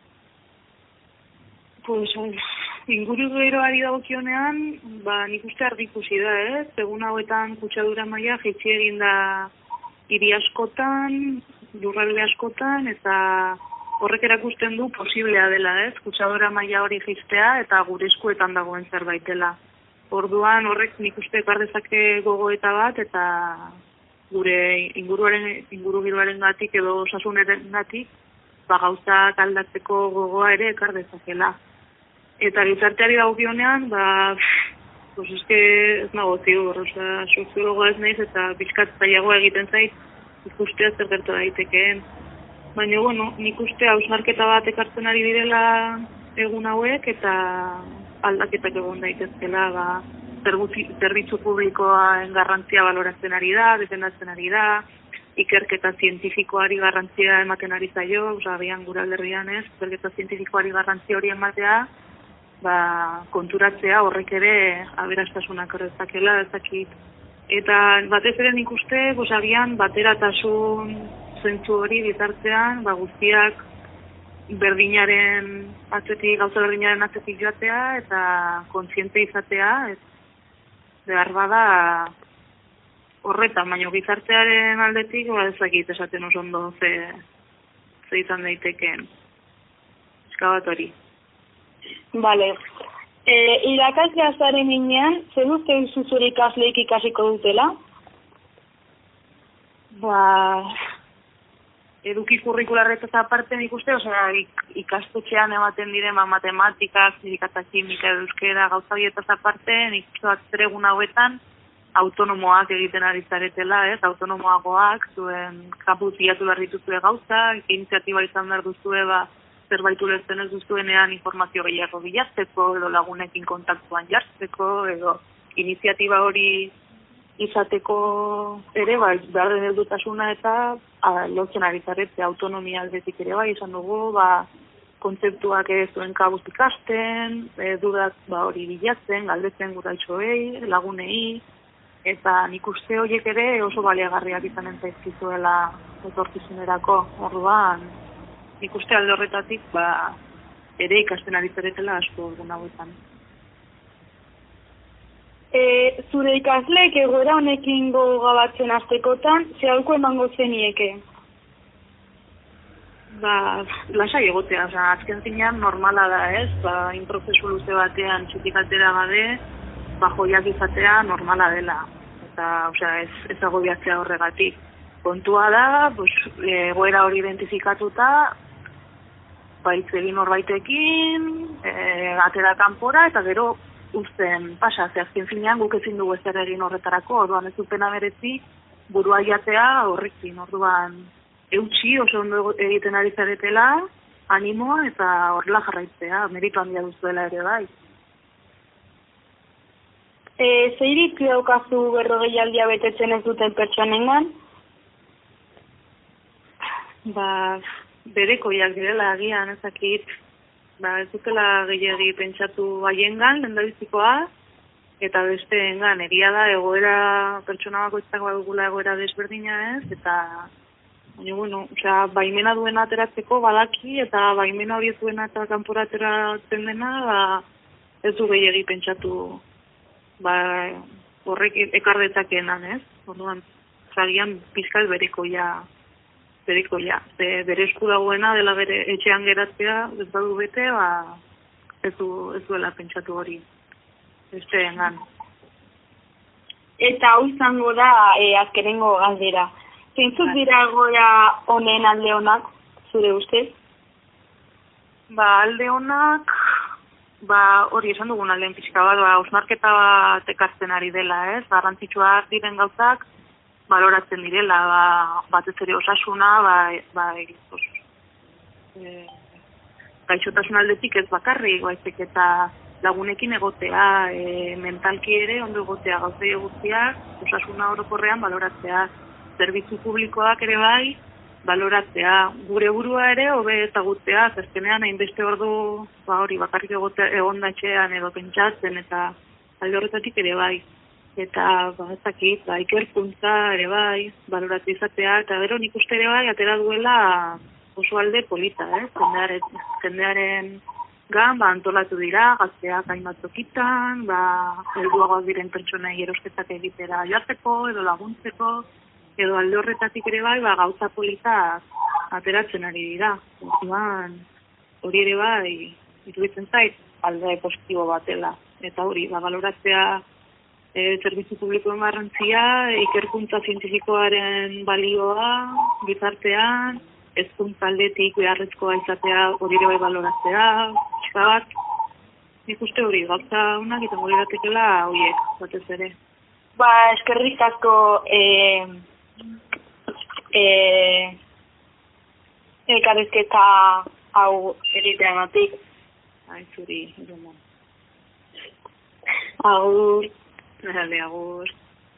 Pues, inguru geroari dagokionean, nik uste argi ikusi da, ez? Egun hauetan kutsadura maila jaitsi egin da hiri askotan, lurralde askotan, eta horrek erakusten du posiblea dela, ez? Kutsadura maila hori jaistea eta gure eskuetan dagoen zerbait dela. Orduan horrek nik uste ekar dezake gogoeta bat, eta gure ingurugiroaren gatik edo osasunaren gatik, gauzak aldatzeko gogoa ere ekar dezakela. Eta gizarteari dagokionean, pues ez nago ziur, soziologoa ez naiz eta pixkat zailagoa egiten zait ikustea zer gertu daitekeen. Baina, bueno, nik uste hausnarketa bat ekartzen ari direla egun hauek eta aldaketak egon daitezkela, zerbitzu publikoaren garrantzia baloratzen ari da, defendatzen ari da, ikerketa zientifikoari garrantzia ematen ari zaio, agian gure alderdian ez, ikerketa zientifikoari garrantzia hori ematea, konturatzea horrek ere aberastasunak horretzakela, ezakit. Eta batez ere nik uste, agian bateratasun zentzu hori bitartean, guztiak berdinaren atzetik, gauza berdinaren atzetik joatea eta kontziente izatea, behar bada horretan, baina gizartearen aldetik, ezakit esaten oso ondo ze izan daitekeen. Eskabat hori. Bale. Irakaslea zaren inean, zer uste zuzure ikasleik ikasiko dutela? Eduki kurrikularretaz aparte nik uste, ikastetxean ematen diren matematikak, fizika eta kimika, euskera, gauza bietaz aparte, nik uste zer egun hauetan autonomoak egiten ari zaretela, autonomoagoak, zuen kapuz bilatu behar dituzue gauza, iniziatiba izan behar duzue, zerbait ulertzen ez duzuenean informazio gehiago bilatzeko, edo lagunekin kontaktuan jartzeko, edo iniziatiba hori izateko ere, behar den heldutasuna eta lotzen ari zarete autonomia aldetik ere izan dugu, kontzeptuak zuen kabuz ikasten, dudak hori bilatzen, galdetzen guraitxoei, lagunei, eta nik uste horiek ere oso baliagarriak izanen zaizkizuela etorkizunerako. Orduan, nik uste alde horretatik ere ikasten ari zaretela asko egun hauetan. Zure ikasleek egoera honekin gogabatzen hastekotan, zehalko emango zenieke? Lasai egotea, azken zinean normala da, ez? Inprozesu luze batean txitik atera gabe, joiak izatea normala dela. Eta, ez agobiatzea horregatik. Kontua da, egoera hori identifikatuta, hitz egin horbaitekin, atera kanpora, eta gero uzten pasa, azken finean guk ezin dugu ezer egin horretarako, orduan ez dupena merezi burua jatea horrekin, orduan eutxi oso ondo egiten ari zaretela, animoa eta horrela jarraitzea, meritu handia duzuela ere bai. Zeirik daukazu 40 betetzen ez duten pertsonengan? Berekoiak direla agian, ezakit, ez dutela gehiagi pentsatu haiengan, lehendabizikoa, eta besteengan, egia da, egoera, pertsona bakoitzak badugula egoera desberdina ez, eta, baimena duena ateratzeko badaki, eta baimena hori ez duena eta kanpora ateratzen dena, ez du gehiagi pentsatu, horrek ekar dezakenan, ez? Orduan, agian pizkal berekoia beriko ja, bere esku dagoena dela bere etxean geratzea, ez badu bete, ez duela pentsatu hori, besteengan. Eta hau izango da azkenengo galdera. Zeintzuk dira egoera honen alde onak, zure ustez? Alde onak, hori esan dugun aldeen pixka bat, hausnarketa bat ekasten ari dela, ez? Garrantzitsuak diren gauzak, baloratzen direla, batez ere osasuna, gaixotasun aldetik ez bakarrik, baizik eta lagunekin egotea, mentalki ere ondo egotea gauzei guztiak, osasuna orokorrean baloratzea, zerbitzu publikoak ere bai, baloratzea, gure burua ere hobe ezagutzea, azkenean hainbeste ordu hori bakarrik egonda etxean edo pentsatzen eta alde horretatik ere bai. Eta ezakit, ikerkuntza ere bai, baloratzea izatea, eta gero nik uste ere bai, atera duela oso alde polita, jendearen gan, antolatu dira, gazteak hainbat tokitan, helduagoak diren pertsonei erosketak egitera joateko edo laguntzeko, edo alde horretatik ere bai, gauza politak ateratzen ari dira. Orduan, hori ere bai, iruditzen zait, alde positibo batela. Eta hori, baloratzea zerbitzu publikoen garrantzia, ikerkuntza zientifikoaren balioa, gizartean, hezkuntza aldetik beharrezkoa izatea, hori ere bai baloratzea, pixka bat, nik uste hori, gauza unak izango liratekela horiek, batez ere. Eskerrik asko elkarrizketa hau egiteagatik. Zuri, eroman. Agur. Agur.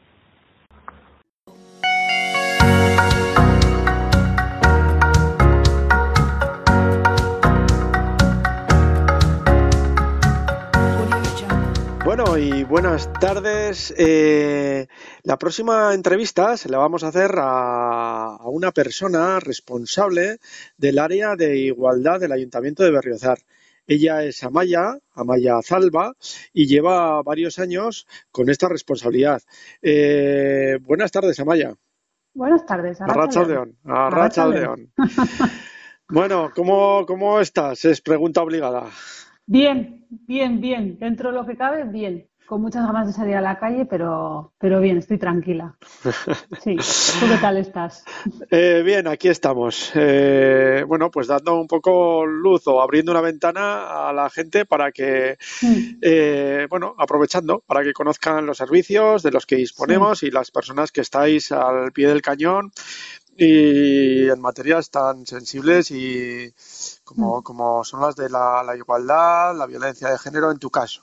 Bueno, y buenas tardes. La próxima entrevista se la vamos a hacer a una persona responsable del área de igualdad del Ayuntamiento de Berriozar. Ella es Amaya Zalba, y lleva varios años con esta responsabilidad. Buenas tardes, Amaya. Buenas tardes. Arratsaldeon. Bueno, ¿cómo estás? Es pregunta obligada. Bien. Dentro de lo que cabe, bien. Con muchas ganas de salir a la calle, pero bien, estoy tranquila. Sí. ¿Tú qué tal estás? Bien, aquí estamos. Bueno, pues dando un poco luz o abriendo una ventana a la gente para que, bueno, aprovechando, para que conozcan los servicios de los que disponemos y las personas que estáis al pie del cañón y en materias tan sensibles y como son las de la igualdad, la violencia de género en tu caso.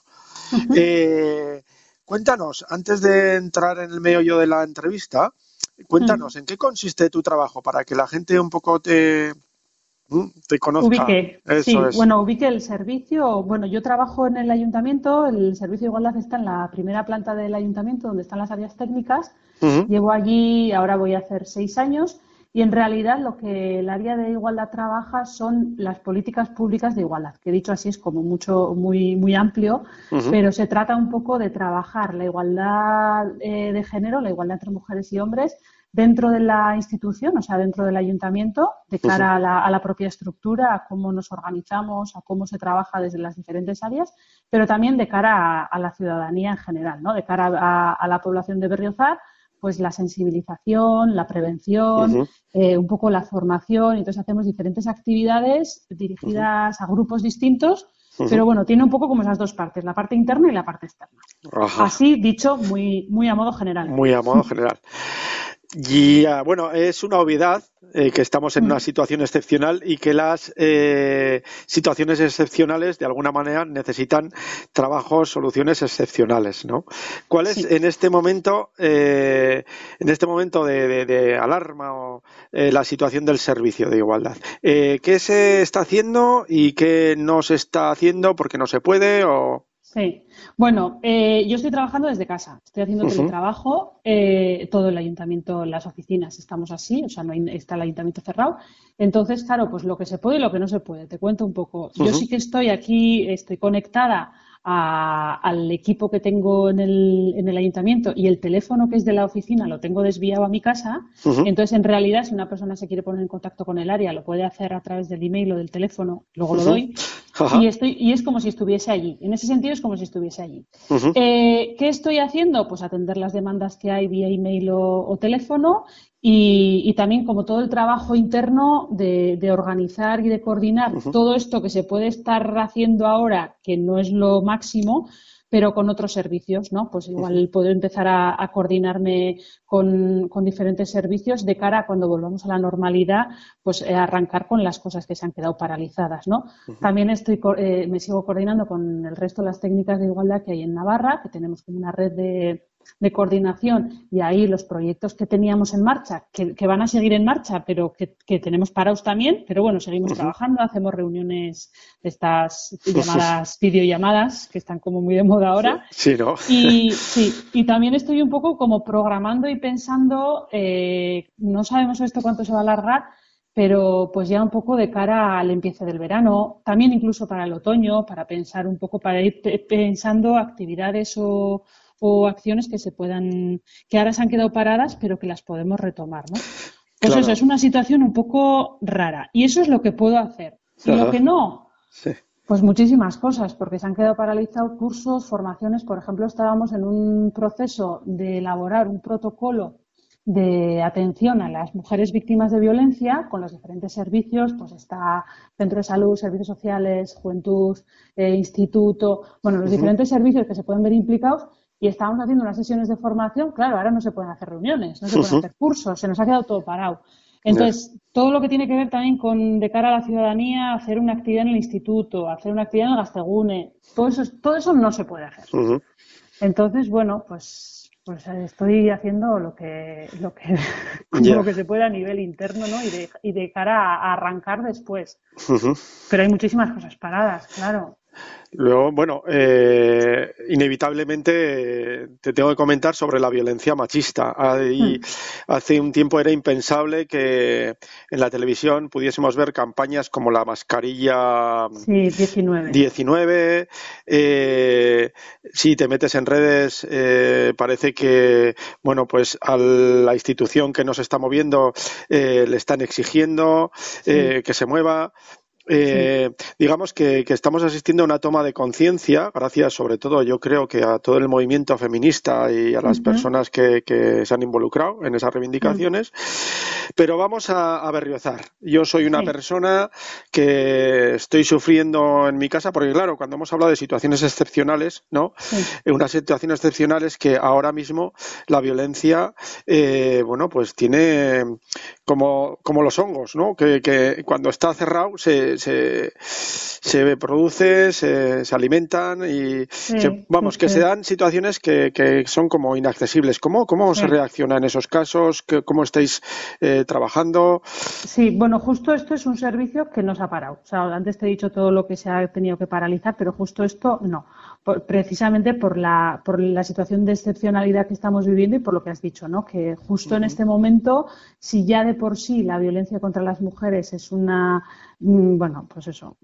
Cuéntanos, antes de entrar en el meollo de la entrevista, cuéntanos en qué consiste tu trabajo para que la gente un poco te conozca. Ubique. Eso es. Bueno, ubique el servicio. Bueno, yo trabajo en el ayuntamiento, el servicio de igualdad está en la primera planta del ayuntamiento, donde están las áreas técnicas. Llevo allí, ahora voy a hacer 6 años. Y en realidad lo que el área de igualdad trabaja son las políticas públicas de igualdad, que dicho así es como muy amplio, pero se trata un poco de trabajar la igualdad de género, la igualdad entre mujeres y hombres dentro de la institución, o sea, dentro del ayuntamiento, de cara a la propia estructura, a cómo nos organizamos, a cómo se trabaja desde las diferentes áreas, pero también de cara a la ciudadanía en general, ¿no? De cara a la población de Berriozar, pues la sensibilización, la prevención, un poco la formación. Entonces hacemos diferentes actividades dirigidas a grupos distintos, pero bueno, tiene un poco como esas dos partes, la parte interna y la parte externa. Así dicho, muy a modo general. Muy a modo general. Y bueno, es una obviedad que estamos en una situación excepcional y que las situaciones excepcionales de alguna manera necesitan trabajos, soluciones excepcionales, ¿no? ¿Cuál es en este momento de alarma o la situación del servicio de igualdad? ¿Qué se está haciendo y qué no se está haciendo porque no se puede o...? Sí, bueno, yo estoy trabajando desde casa, estoy haciendo teletrabajo, todo el ayuntamiento, las oficinas estamos así, o sea, no está el ayuntamiento cerrado. Entonces, claro, pues lo que se puede y lo que no se puede. Te cuento un poco. Yo sí que estoy aquí, estoy conectada al equipo que tengo en el ayuntamiento y el teléfono que es de la oficina lo tengo desviado a mi casa, entonces en realidad si una persona se quiere poner en contacto con el área lo puede hacer a través del email o del teléfono, luego lo doy y es como si estuviese allí. En ese sentido es como si estuviese allí. ¿Qué estoy haciendo? Pues atender las demandas que hay vía email o teléfono. Y también como todo el trabajo interno de organizar y de coordinar todo esto que se puede estar haciendo ahora, que no es lo máximo, pero con otros servicios, ¿no? Pues igual puedo empezar a coordinarme con diferentes servicios de cara a cuando volvamos a la normalidad, pues arrancar con las cosas que se han quedado paralizadas, ¿no? También me sigo coordinando con el resto de las técnicas de igualdad que hay en Navarra, que tenemos como una red de coordinación, y ahí los proyectos que teníamos en marcha, que van a seguir en marcha, pero que tenemos parados también, pero bueno, seguimos trabajando, hacemos reuniones de estas llamadas, videollamadas, que están como muy de moda ahora. Sí, ¿no? Y también estoy un poco como programando y pensando, no sabemos esto cuánto se va a alargar, pero pues ya un poco de cara al empiece del verano, también incluso para el otoño, para pensar un poco, para ir pensando actividades o acciones que ahora se han quedado paradas, pero que las podemos retomar, ¿no? Pues claro. Eso es una situación un poco rara. Y eso es lo que puedo hacer. Y lo que no, pues muchísimas cosas, porque se han quedado paralizados cursos, formaciones. Por ejemplo, estábamos en un proceso de elaborar un protocolo de atención a las mujeres víctimas de violencia con los diferentes servicios, pues está Centro de Salud, Servicios Sociales, Juventud, Instituto, bueno, los diferentes servicios que se pueden ver implicados. Y estábamos haciendo unas sesiones de formación, claro, ahora no se pueden hacer reuniones, no se pueden hacer cursos, se nos ha quedado todo parado. Entonces, todo lo que tiene que ver también con, de cara a la ciudadanía, hacer una actividad en el instituto, hacer una actividad en el Gaztegune, todo eso no se puede hacer. Entonces, bueno, pues estoy haciendo lo que se puede a nivel interno, ¿no? Y de cara a arrancar después. Pero hay muchísimas cosas paradas, claro. Luego, bueno, inevitablemente te tengo que comentar sobre la violencia machista. Hace un tiempo era impensable que en la televisión pudiésemos ver campañas como la mascarilla 19. Si te metes en redes, parece que, bueno, pues a la institución que nos está moviendo le están exigiendo que se mueva. Digamos que estamos asistiendo a una toma de conciencia, gracias sobre todo, yo creo que a todo el movimiento feminista y a las personas que se han involucrado en esas reivindicaciones. Pero vamos a berriozar. Yo soy una persona que estoy sufriendo en mi casa, porque claro, cuando hemos hablado de situaciones excepcionales, ¿no? Unas situaciones excepcionales que ahora mismo la violencia, bueno, pues tiene como los hongos, ¿no? Que cuando está cerrado se produce, se alimentan y se dan situaciones que son como inaccesibles. ¿Cómo se reacciona en esos casos? ¿Cómo estáis trabajando? Sí, bueno, justo esto es un servicio que nos ha parado. O sea, antes te he dicho todo lo que se ha tenido que paralizar, pero justo esto no. Precisamente por la situación de excepcionalidad que estamos viviendo y por lo que has dicho, ¿no? Que justo en este momento, si ya de por sí la violencia contra las mujeres es una, bueno, pues eso,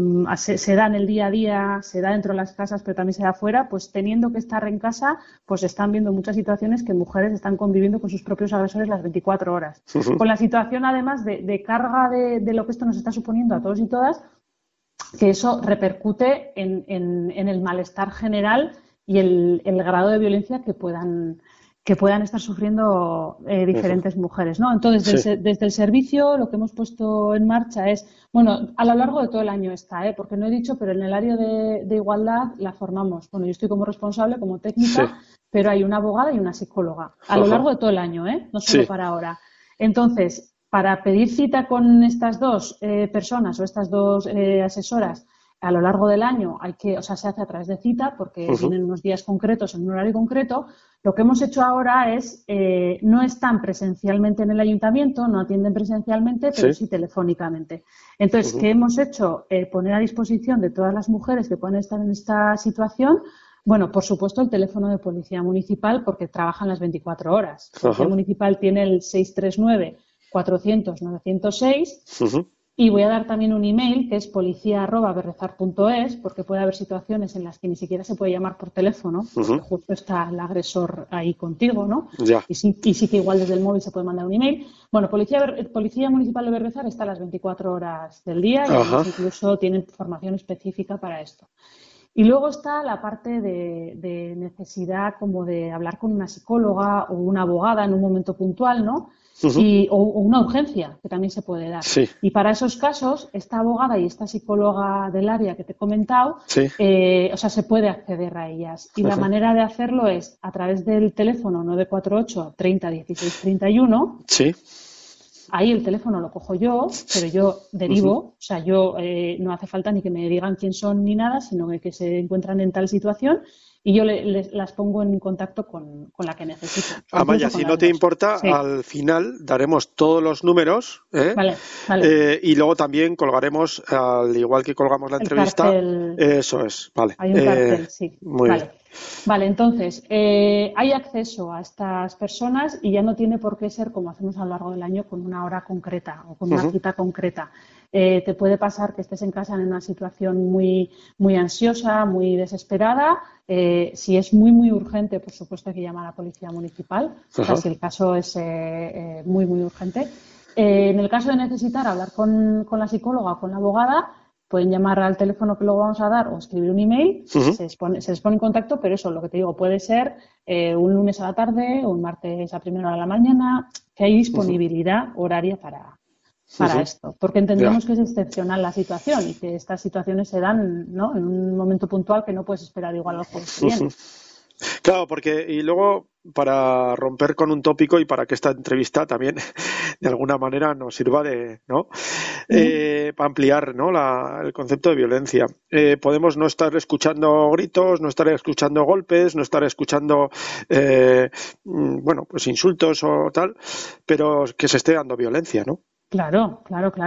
se da en el día a día, se da dentro de las casas, pero también se da afuera, pues teniendo que estar en casa, pues están viendo muchas situaciones que mujeres están conviviendo con sus propios agresores las 24 horas. Con la situación, además, de carga de lo que esto nos está suponiendo a todos y todas, que eso repercute en el malestar general y el grado de violencia que puedan estar sufriendo diferentes mujeres, ¿no? Entonces, desde el servicio, lo que hemos puesto en marcha es, bueno, a lo largo de todo el año está, porque no he dicho, pero en el área de igualdad la formamos. Bueno, yo estoy como responsable, como técnica, pero hay una abogada y una psicóloga. A lo largo de todo el año, no solo para ahora. Entonces, para pedir cita con estas dos personas o estas dos asesoras a lo largo del año se hace a través de cita porque vienen unos días concretos en un horario concreto. Lo que hemos hecho ahora es, no están presencialmente en el ayuntamiento, no atienden presencialmente, pero sí telefónicamente. Entonces, ¿qué hemos hecho? Poner a disposición de todas las mujeres que puedan estar en esta situación, bueno, por supuesto el teléfono de Policía Municipal porque trabajan las 24 horas. Policía Municipal tiene el 639 400 906 Y voy a dar también un email que es policia@berrezar.es, porque puede haber situaciones en las que ni siquiera se puede llamar por teléfono, porque justo está el agresor ahí contigo, ¿no? Ya. Y sí que igual desde el móvil se puede mandar un email. Bueno, Policía Municipal de Berrezar está a las 24 horas del día y además incluso tienen formación específica para esto. Y luego está la parte de necesidad como de hablar con una psicóloga o una abogada en un momento puntual, ¿no? O una urgencia, que también se puede dar. Sí. Y para esos casos, esta abogada y esta psicóloga del área que te he comentado, se puede acceder a ellas. Y la manera de hacerlo es a través del teléfono 948 30 16 31. Sí. Ahí el teléfono lo cojo yo, pero yo derivo, o sea, yo no hace falta ni que me digan quién son ni nada, sino que se encuentran en tal situación y yo las pongo en contacto con la que necesito. Amaya, si no te importa, al final daremos todos los números, Vale. Y luego también colgaremos, al igual que colgamos la entrevista, cartel. Eso es, vale. Hay un cartel, sí. Muy bien. Vale, entonces, hay acceso a estas personas y ya no tiene por qué ser como hacemos a lo largo del año con una hora concreta o con una cita concreta. Te puede pasar que estés en casa en una situación muy, muy ansiosa, muy desesperada. Si es muy, muy urgente, por supuesto hay que llamar a la Policía Municipal, o sea, si el caso es muy, muy urgente. En el caso de necesitar hablar con la psicóloga o con la abogada, pueden llamar al teléfono que luego vamos a dar o escribir un email, se les pone en contacto, pero eso, lo que te digo, puede ser un lunes a la tarde o un martes a primera hora de la mañana, que hay disponibilidad horaria para esto, porque entendemos que es excepcional la situación y que estas situaciones se dan, ¿no?, en un momento puntual que no puedes esperar igual al jueves que viene. Claro, porque y luego para romper con un tópico y para que esta entrevista también de alguna manera nos sirva para ampliar, ¿no?, el concepto de violencia. Podemos no estar escuchando gritos, no estar escuchando golpes, no estar escuchando pues insultos o tal, pero que se esté dando violencia, ¿no? Claro.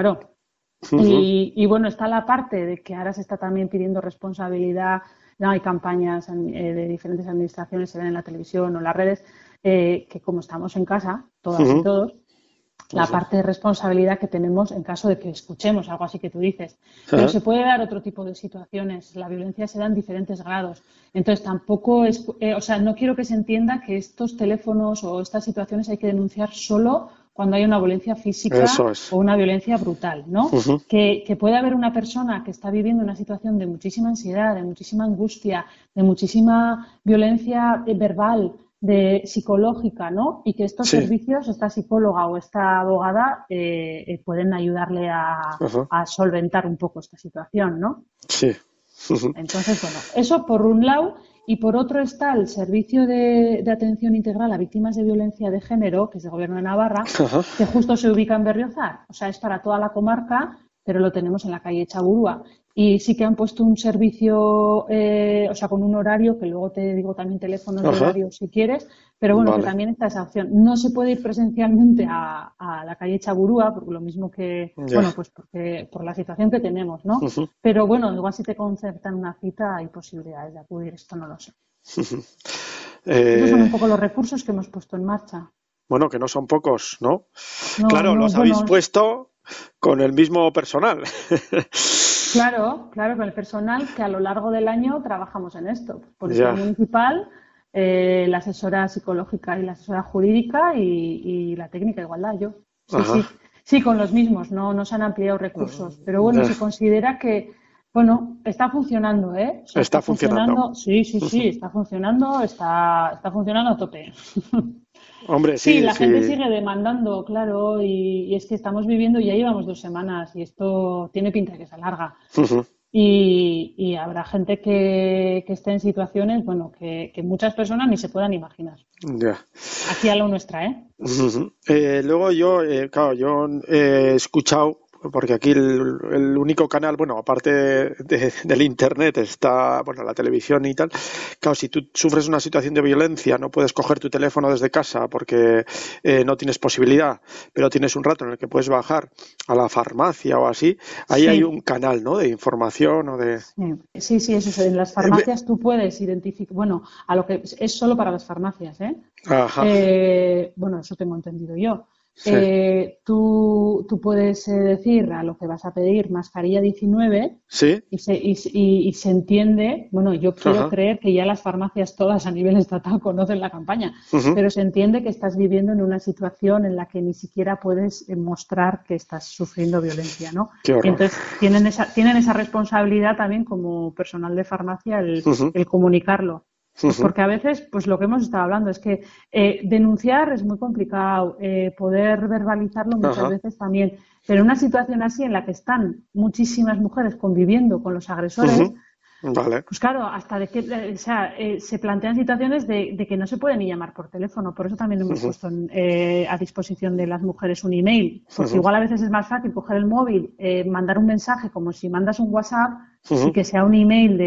Y bueno, está la parte de que ahora se está también pidiendo responsabilidad. No, hay campañas de diferentes administraciones, se ven en la televisión o en las redes, que como estamos en casa, todas y todos, la parte de responsabilidad que tenemos en caso de que escuchemos algo así que tú dices. Pero se puede dar otro tipo de situaciones. La violencia se da en diferentes grados. Entonces tampoco es, no quiero que se entienda que estos teléfonos o estas situaciones hay que denunciar solo cuando hay una violencia física o una violencia brutal, ¿no? Que puede haber una persona que está viviendo una situación de muchísima ansiedad, de muchísima angustia, de muchísima violencia verbal, de psicológica, ¿no? Y que estos servicios, esta psicóloga o esta abogada, pueden ayudarle a solventar un poco esta situación, ¿no? Sí. Entonces, bueno, eso por un lado. Y por otro está el Servicio de Atención Integral a Víctimas de Violencia de Género, que es del Gobierno de Navarra, que justo se ubica en Berriozar. O sea, es para toda la comarca, pero lo tenemos en la calle Chaburúa. Y sí que han puesto un servicio, con un horario, que luego te digo también teléfonos de horario si quieres, pero bueno, que también está esa opción. No se puede ir presencialmente a la calle Chaburúa, por lo mismo que, porque por la situación que tenemos, ¿no? Pero bueno, igual si te concertan una cita hay posibilidades de acudir, esto no lo sé. Esos son un poco los recursos que hemos puesto en marcha. Bueno, que no son pocos, ¿no? Claro, los habéis puesto con el mismo personal. Claro, con el personal que a lo largo del año trabajamos en esto. Policía Municipal, la asesora psicológica y la asesora jurídica y la técnica de igualdad, yo. Sí, con los mismos, no se han ampliado recursos. Pero bueno, se considera que, está funcionando, ¿eh? O sea, está funcionando. Sí, está funcionando, está funcionando a tope. Hombre, la gente sigue demandando, claro, y es que estamos viviendo, ya llevamos 2 semanas y esto tiene pinta de que se alarga. Y habrá gente que esté en situaciones, que muchas personas ni se puedan imaginar. Aquí a lo nuestra, ¿eh? Luego yo he escuchado, porque aquí el único canal, aparte del internet está, la televisión y tal. Claro, si tú sufres una situación de violencia, no puedes coger tu teléfono desde casa porque no tienes posibilidad, pero tienes un rato en el que puedes bajar a la farmacia o así. Ahí hay un canal, ¿no?, de información o de... Sí, eso es. En las farmacias tú puedes identificar, a lo que es solo para las farmacias, ¿eh? Eso tengo entendido yo. Sí. Tú puedes decir a lo que vas a pedir mascarilla 19 Sí. y se entiende, bueno, yo quiero Ajá. creer que ya las farmacias todas a nivel estatal conocen la campaña, pero se entiende que estás viviendo en una situación en la que ni siquiera puedes mostrar que estás sufriendo violencia, ¿no? Qué horror. Y entonces tienen esa responsabilidad también como personal de farmacia el comunicarlo. Pues porque a veces, pues lo que hemos estado hablando es que denunciar es muy complicado, poder verbalizarlo muchas Ajá. veces también, pero en una situación así en la que están muchísimas mujeres conviviendo con los agresores, Vale. pues claro, hasta de que, se plantean situaciones de que no se puede ni llamar por teléfono. Por eso también hemos puesto a disposición de las mujeres un email, porque igual a veces es más fácil coger el móvil, mandar un mensaje como si mandas un WhatsApp y que sea un email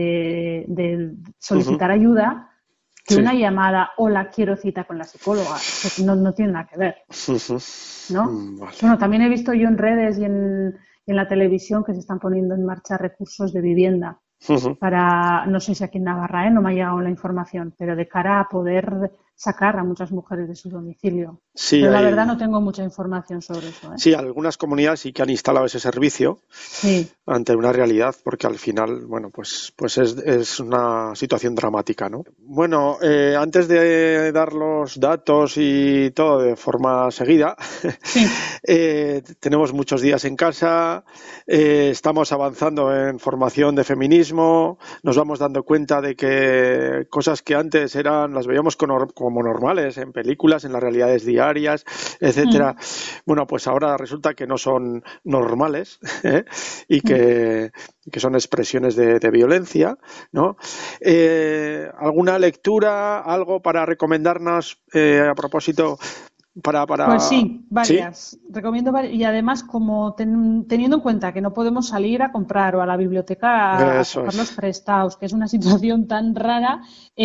de solicitar ayuda que una llamada, hola, quiero cita con la psicóloga, que no tiene nada que ver, ¿no? Vale. Bueno, también he visto yo en redes y en la televisión que se están poniendo en marcha recursos de vivienda para, no sé si aquí en Navarra, no me ha llegado la información, pero de cara a poder sacar a muchas mujeres de su domicilio. Sí, pero la verdad no tengo mucha información sobre eso. Sí, algunas comunidades sí que han instalado ese servicio ante una realidad, porque al final, bueno, pues es una situación dramática, ¿no? Bueno, antes de dar los datos y todo de forma seguida, tenemos muchos días en casa, estamos avanzando en formación de feminismo, nos vamos dando cuenta de que cosas que antes las veíamos como normales en películas, en las realidades diarias, etcétera. Bueno, pues ahora resulta que no son normales y que son expresiones de violencia, ¿no? ¿Alguna lectura, algo para recomendarnos a propósito? Pues sí, varias. ¿Sí? Recomiendo varias. Y además, como teniendo en cuenta que no podemos salir a comprar o a la biblioteca a sacar los prestados, que es una situación tan rara,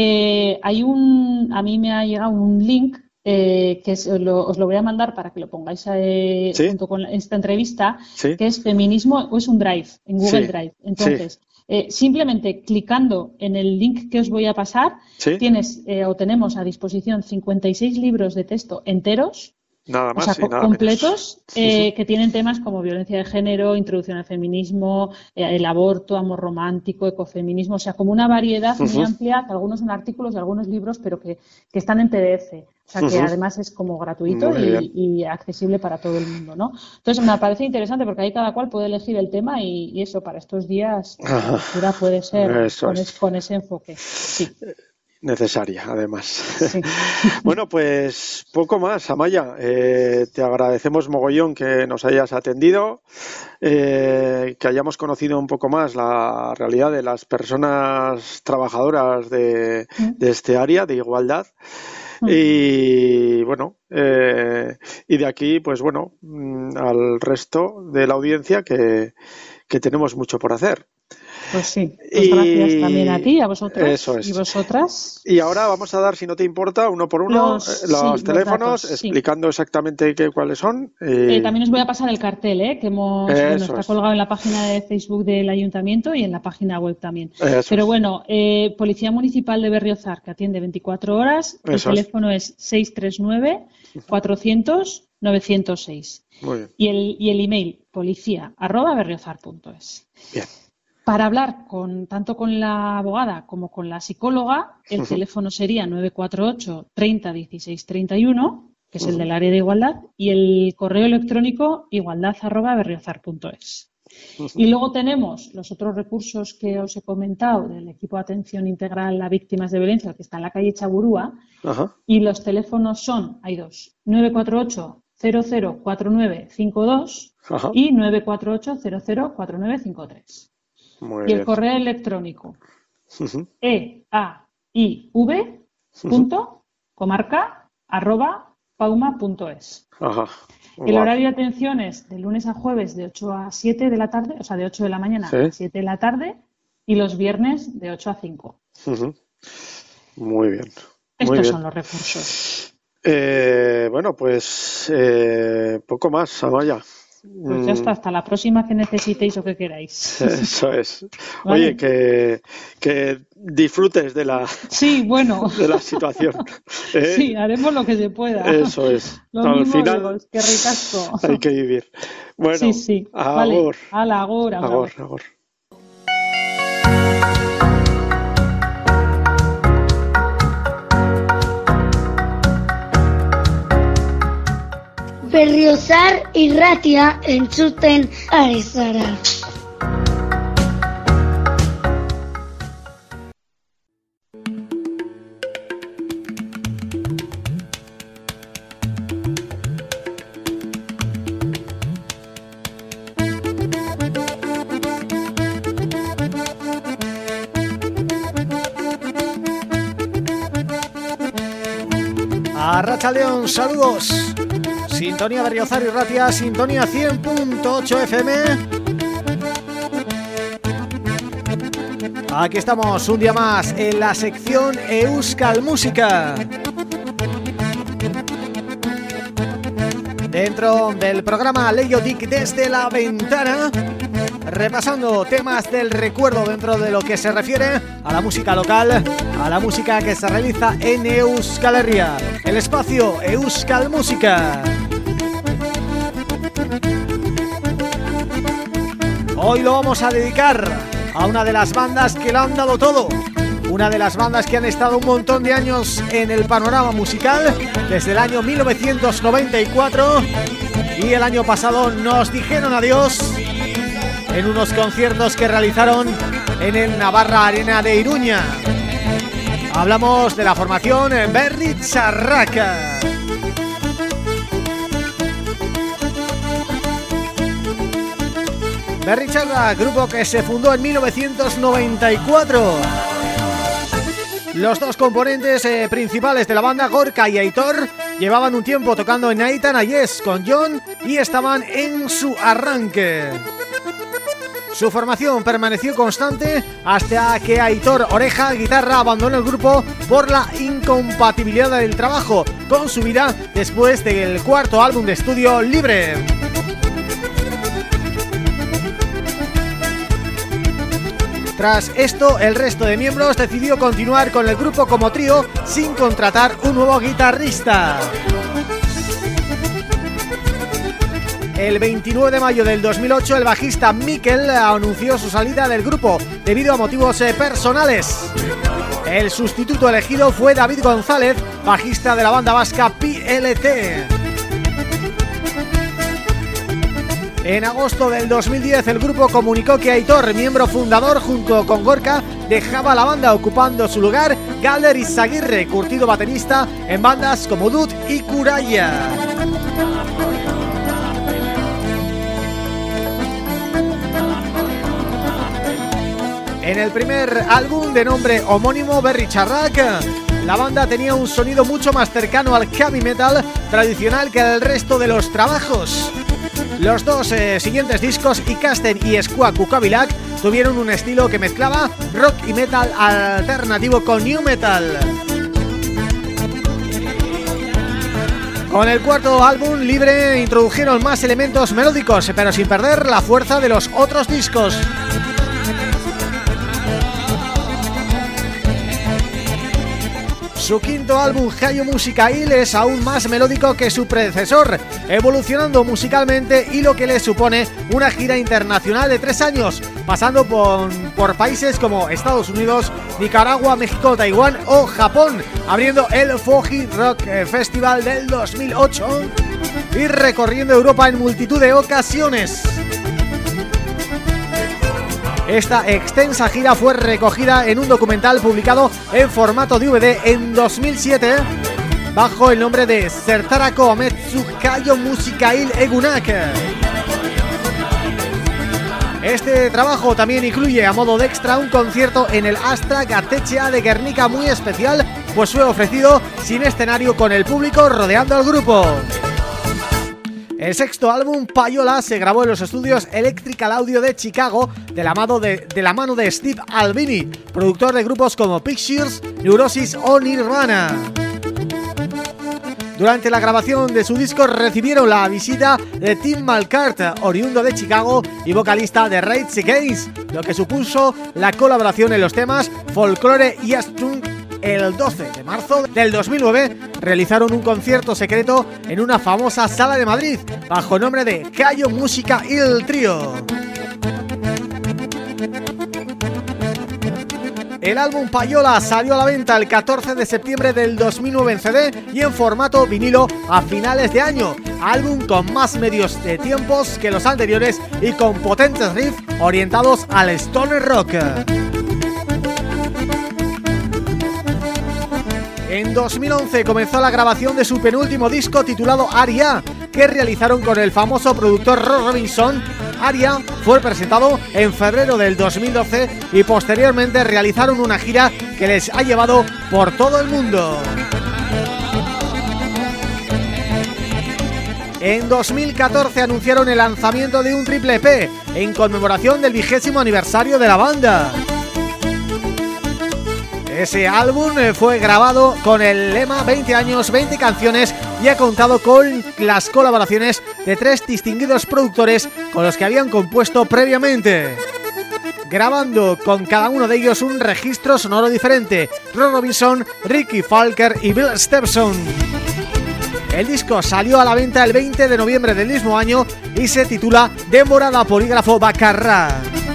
a mí me ha llegado un link que os lo voy a mandar para que lo pongáis junto con esta entrevista, que es feminismo, o es un drive, en Google Drive. Entonces, simplemente clicando en el link que os voy a pasar, tenemos a disposición 56 libros de texto enteros, nada más, completos, que tienen temas como violencia de género, introducción al feminismo, el aborto, amor romántico, ecofeminismo, o sea, como una variedad muy amplia, que algunos son artículos de algunos libros, pero que están en PDF. O sea, que además es como gratuito y accesible para todo el mundo, ¿no? Entonces, me parece interesante porque ahí cada cual puede elegir el tema y eso, para estos días, la lectura puede ser con ese enfoque. Sí. Necesaria, además. Sí. Bueno, pues poco más, Amaya. Te agradecemos mogollón que nos hayas atendido, que hayamos conocido un poco más la realidad de las personas trabajadoras de este área de igualdad. Y bueno, y de aquí, pues bueno, al resto de la audiencia que tenemos mucho por hacer. Pues sí, pues gracias también a ti, a vosotros y vosotras. Y ahora vamos a dar, si no te importa, uno por uno los teléfonos, explicando exactamente cuáles son. También os voy a pasar el cartel, que está colgado en la página de Facebook del Ayuntamiento y en la página web también. Pero bueno, Policía Municipal de Berriozar, que atiende 24 horas, el teléfono es 639-400-906. Muy bien. Y el email, policía@berriozar.es. Bien. Para hablar tanto con la abogada como con la psicóloga, el teléfono sería 948 30 16 31, que es el del área de igualdad, y el correo electrónico igualdad@berriozar.es. Y luego tenemos los otros recursos que os he comentado del equipo de atención integral a víctimas de violencia, que está en la calle Chaburúa, y los teléfonos hay dos, 948 004952 y 948 004953. Y el correo electrónico eaiv.comarca@pauma.es. El horario de atención es de lunes a jueves de 8 a 7 de la tarde, o sea, de 8 de la mañana a 7 de la tarde, y los viernes de 8 a 5. Muy bien. Estos son los recursos. Bueno, pues poco más, Amaya. Pues ya está, hasta la próxima que necesitéis o que queráis. Eso es. Vale. Oye, que disfrutes de la, Sí, bueno. de la situación. Sí, haremos lo que se pueda. Eso es. Lo Al mismo final digo, es que ricasco. hay que vivir. Bueno, Sí, sí. agur. Vale. Hala, agur, agur. Agur, agur. Berriozar irratia entzuten ari zara. Arratsaldeon, saludos. Sintonía Berriozar irratia, sintonía 100.8 FM. Aquí estamos un día más en la sección Euskal Música. Dentro del programa Leiotik desde la ventana, repasando temas del recuerdo dentro de lo que se refiere a la música local, a la música que se realiza en Euskal Herria, el espacio Euskal Música. Hoy lo vamos a dedicar a una de las bandas que lo han dado todo, una de las bandas que han estado un montón de años en el panorama musical, desde el año 1994, y el año pasado nos dijeron adiós en unos conciertos que realizaron en el Navarra Arena de Iruña. Hablamos de la formación Berri Txarrak. Berri Txarrak, grupo que se fundó en 1994. Los dos componentes principales de la banda, Gorka y Aitor, llevaban un tiempo tocando en Aitan Ayes con Jon y estaban en su arranque. Su formación permaneció constante hasta que Aitor Oreja, guitarra, abandonó el grupo por la incompatibilidad del trabajo con su vida después del cuarto álbum de estudio Libre. Tras esto, el resto de miembros decidió continuar con el grupo como trío sin contratar un nuevo guitarrista. El 29 de mayo del 2008, el bajista Mikel anunció su salida del grupo debido a motivos personales. El sustituto elegido fue David González, bajista de la banda vasca PLT. En agosto del 2010 el grupo comunicó que Aitor, miembro fundador junto con Gorka, dejaba la banda, ocupando su lugar Galder Izaguirre, curtido baterista en bandas como Dud y Kuraya. En el primer álbum de nombre homónimo, Berri Txarrak, la banda tenía un sonido mucho más cercano al heavy metal tradicional que el resto de los trabajos. Los dos siguientes discos, Ikasten y Skua Kukabilak, tuvieron un estilo que mezclaba rock y metal alternativo con new metal. Con el cuarto álbum, Libre, introdujeron más elementos melódicos, pero sin perder la fuerza de los otros discos. Su quinto álbum, Jaio Musikail, es aún más melódico que su predecesor, evolucionando musicalmente, y lo que le supone una gira internacional de 3 años, pasando por países como Estados Unidos, Nicaragua, México, Taiwán o Japón, abriendo el Fuji Rock Festival del 2008 y recorriendo Europa en multitud de ocasiones. Esta extensa gira fue recogida en un documental publicado en formato DVD en 2007 bajo el nombre de Zertarako Ametsu Jaio Musikail Egunak. Este trabajo también incluye a modo de extra un concierto en el Astra Gatechea de Guernica muy especial, pues fue ofrecido sin escenario, con el público rodeando al grupo. El sexto álbum, Payola, se grabó en los estudios Electrical Audio de Chicago de la mano de Steve Albini, productor de grupos como Pictures, Neurosis o Nirvana. Durante la grabación de su disco recibieron la visita de Tim Malcart, oriundo de Chicago y vocalista de Rage Against, lo que supuso la colaboración en los temas Folklore y Astrung. El 12 de marzo del 2009 realizaron un concierto secreto en una famosa sala de Madrid bajo el nombre de Cayo Música Il Trio. El álbum Payola salió a la venta el 14 de septiembre del 2009 en CD y en formato vinilo a finales de año. Álbum con más medios de tiempos que los anteriores y con potentes riffs orientados al stoner rock. En 2011 comenzó la grabación de su penúltimo disco titulado Aria, que realizaron con el famoso productor Ross Robinson. Aria fue presentado en febrero del 2012 y posteriormente realizaron una gira que les ha llevado por todo el mundo. En 2014 anunciaron el lanzamiento de un triple EP en conmemoración del 20º aniversario de la banda. Ese álbum fue grabado con el lema 20 años, 20 canciones y ha contado con las colaboraciones de 3 distinguidos productores con los que habían compuesto previamente, grabando con cada uno de ellos un registro sonoro diferente: Ross Robinson, Ricky Falker y Bill Stepson. El disco salió a la venta el 20 de noviembre del mismo año y se titula Demorada Polígrafo Bacarra.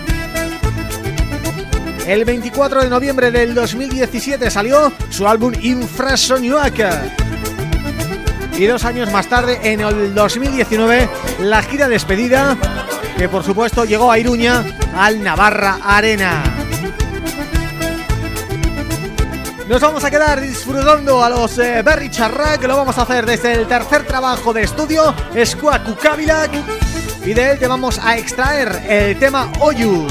El 24 de noviembre del 2017 salió su álbum Infrasoniaca. Y 2 años más tarde, en el 2019, la gira despedida, que por supuesto llegó a Iruña, al Navarra Arena. Nos vamos a quedar disfrutando a los Berri Charra, que lo vamos a hacer desde el tercer trabajo de estudio, Eskuaku Kabilak, y de él te vamos a extraer el tema Oyu.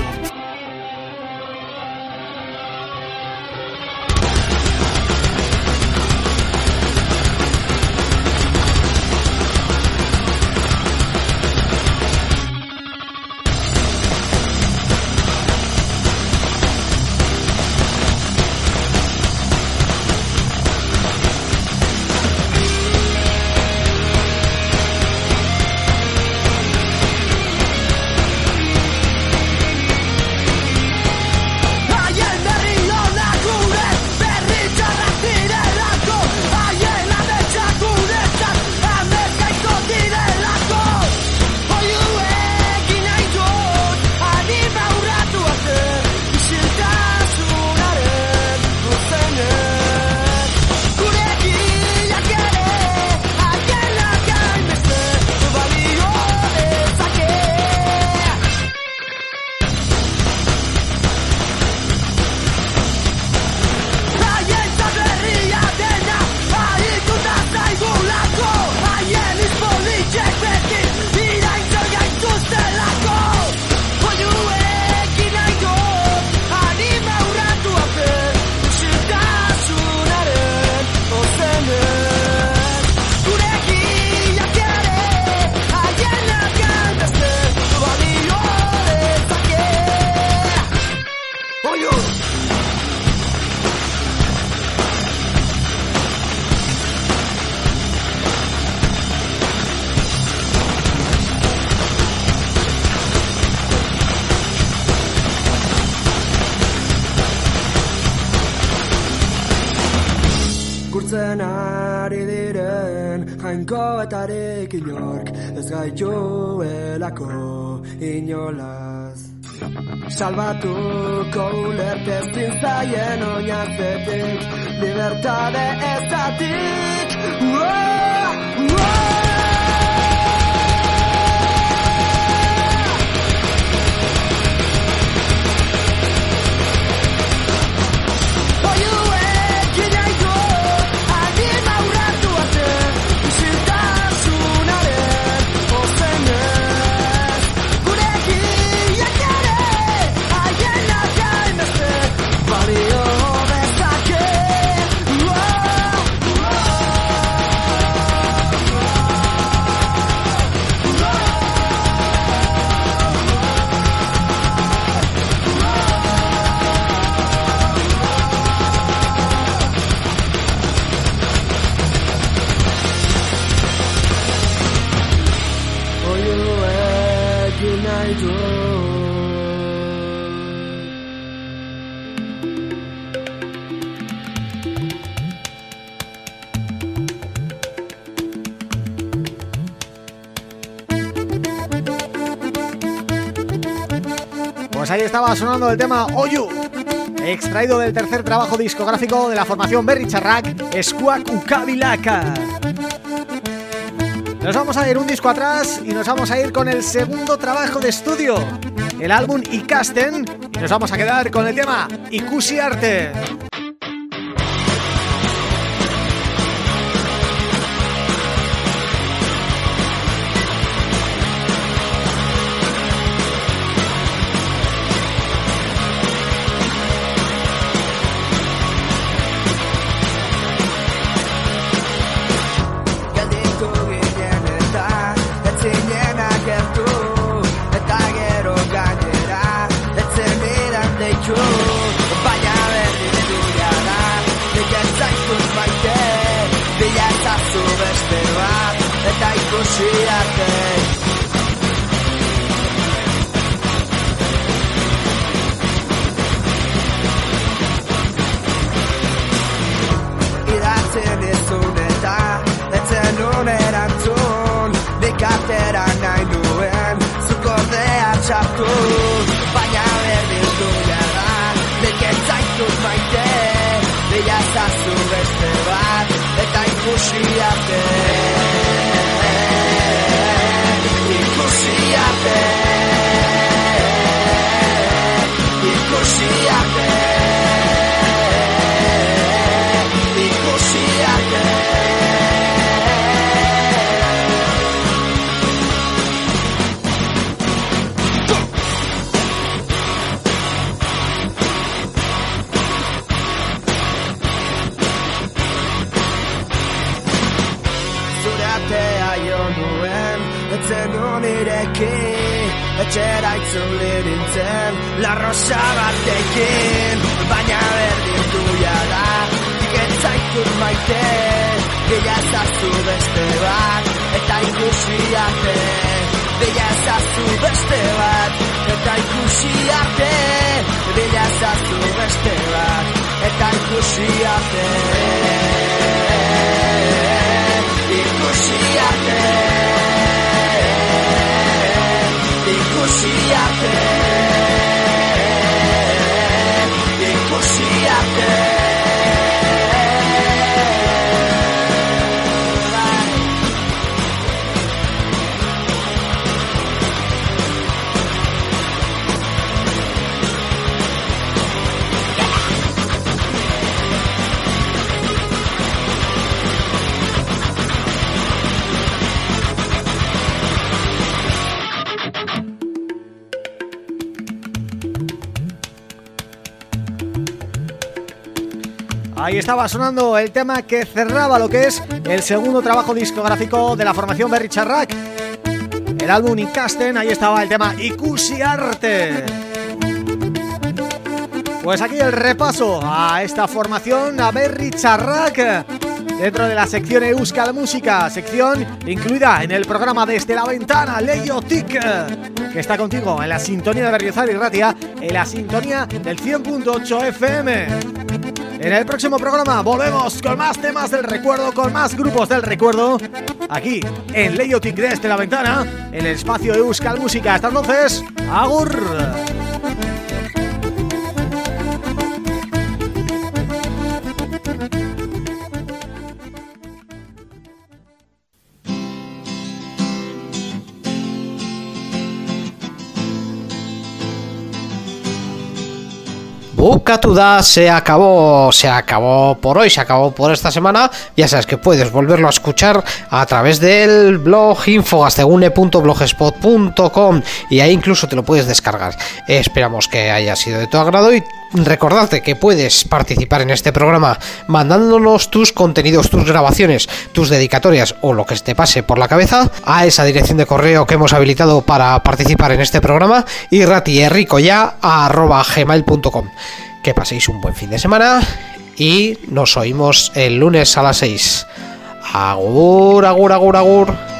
Jainkoetarekin inork ez gaituelako inolaz. Salbatuko ulertezin zaien oinazetik, libertade ezatik. Balio bezake. Pues ahí estaba sonando el tema Oyu, extraído del tercer trabajo discográfico de la formación Berri Txarrak, Eskuak Ukabilaka. Nos vamos a ir un disco atrás y nos vamos a ir con el segundo trabajo de estudio, el álbum Ikasten, y nos vamos a quedar con el tema Ikusi Arte. Ahí estaba sonando el tema que cerraba lo que es el segundo trabajo discográfico de la formación Berri Txarrak, el álbum Ikasten. Ahí estaba el tema Ikusi Arte. Pues aquí el repaso a esta formación, a Berri Txarrak, dentro de la sección Euskal Música, sección incluida en el programa Desde la Ventana, Leiotik, que está contigo en la sintonía de Berriozar y Ratia, en la sintonía del 100.8 FM. En el próximo programa volvemos con más temas del recuerdo, con más grupos del recuerdo, aquí en Leiotik Desde la Ventana, en el espacio de Euskal Música. Hasta entonces, agur. Bukatu da, se acabó por hoy, se acabó por esta semana. Ya sabes que puedes volverlo a escuchar a través del blog infogaztegune.blogspot.com y ahí incluso te lo puedes descargar. Esperamos que haya sido de tu agrado y recordarte que puedes participar en este programa mandándonos tus contenidos, tus grabaciones, tus dedicatorias o lo que te pase por la cabeza a esa dirección de correo que hemos habilitado para participar en este programa, irratierricoya@gmail.com. Que paséis un buen fin de semana y nos oímos el lunes a las 6. Agur, agur, agur, agur.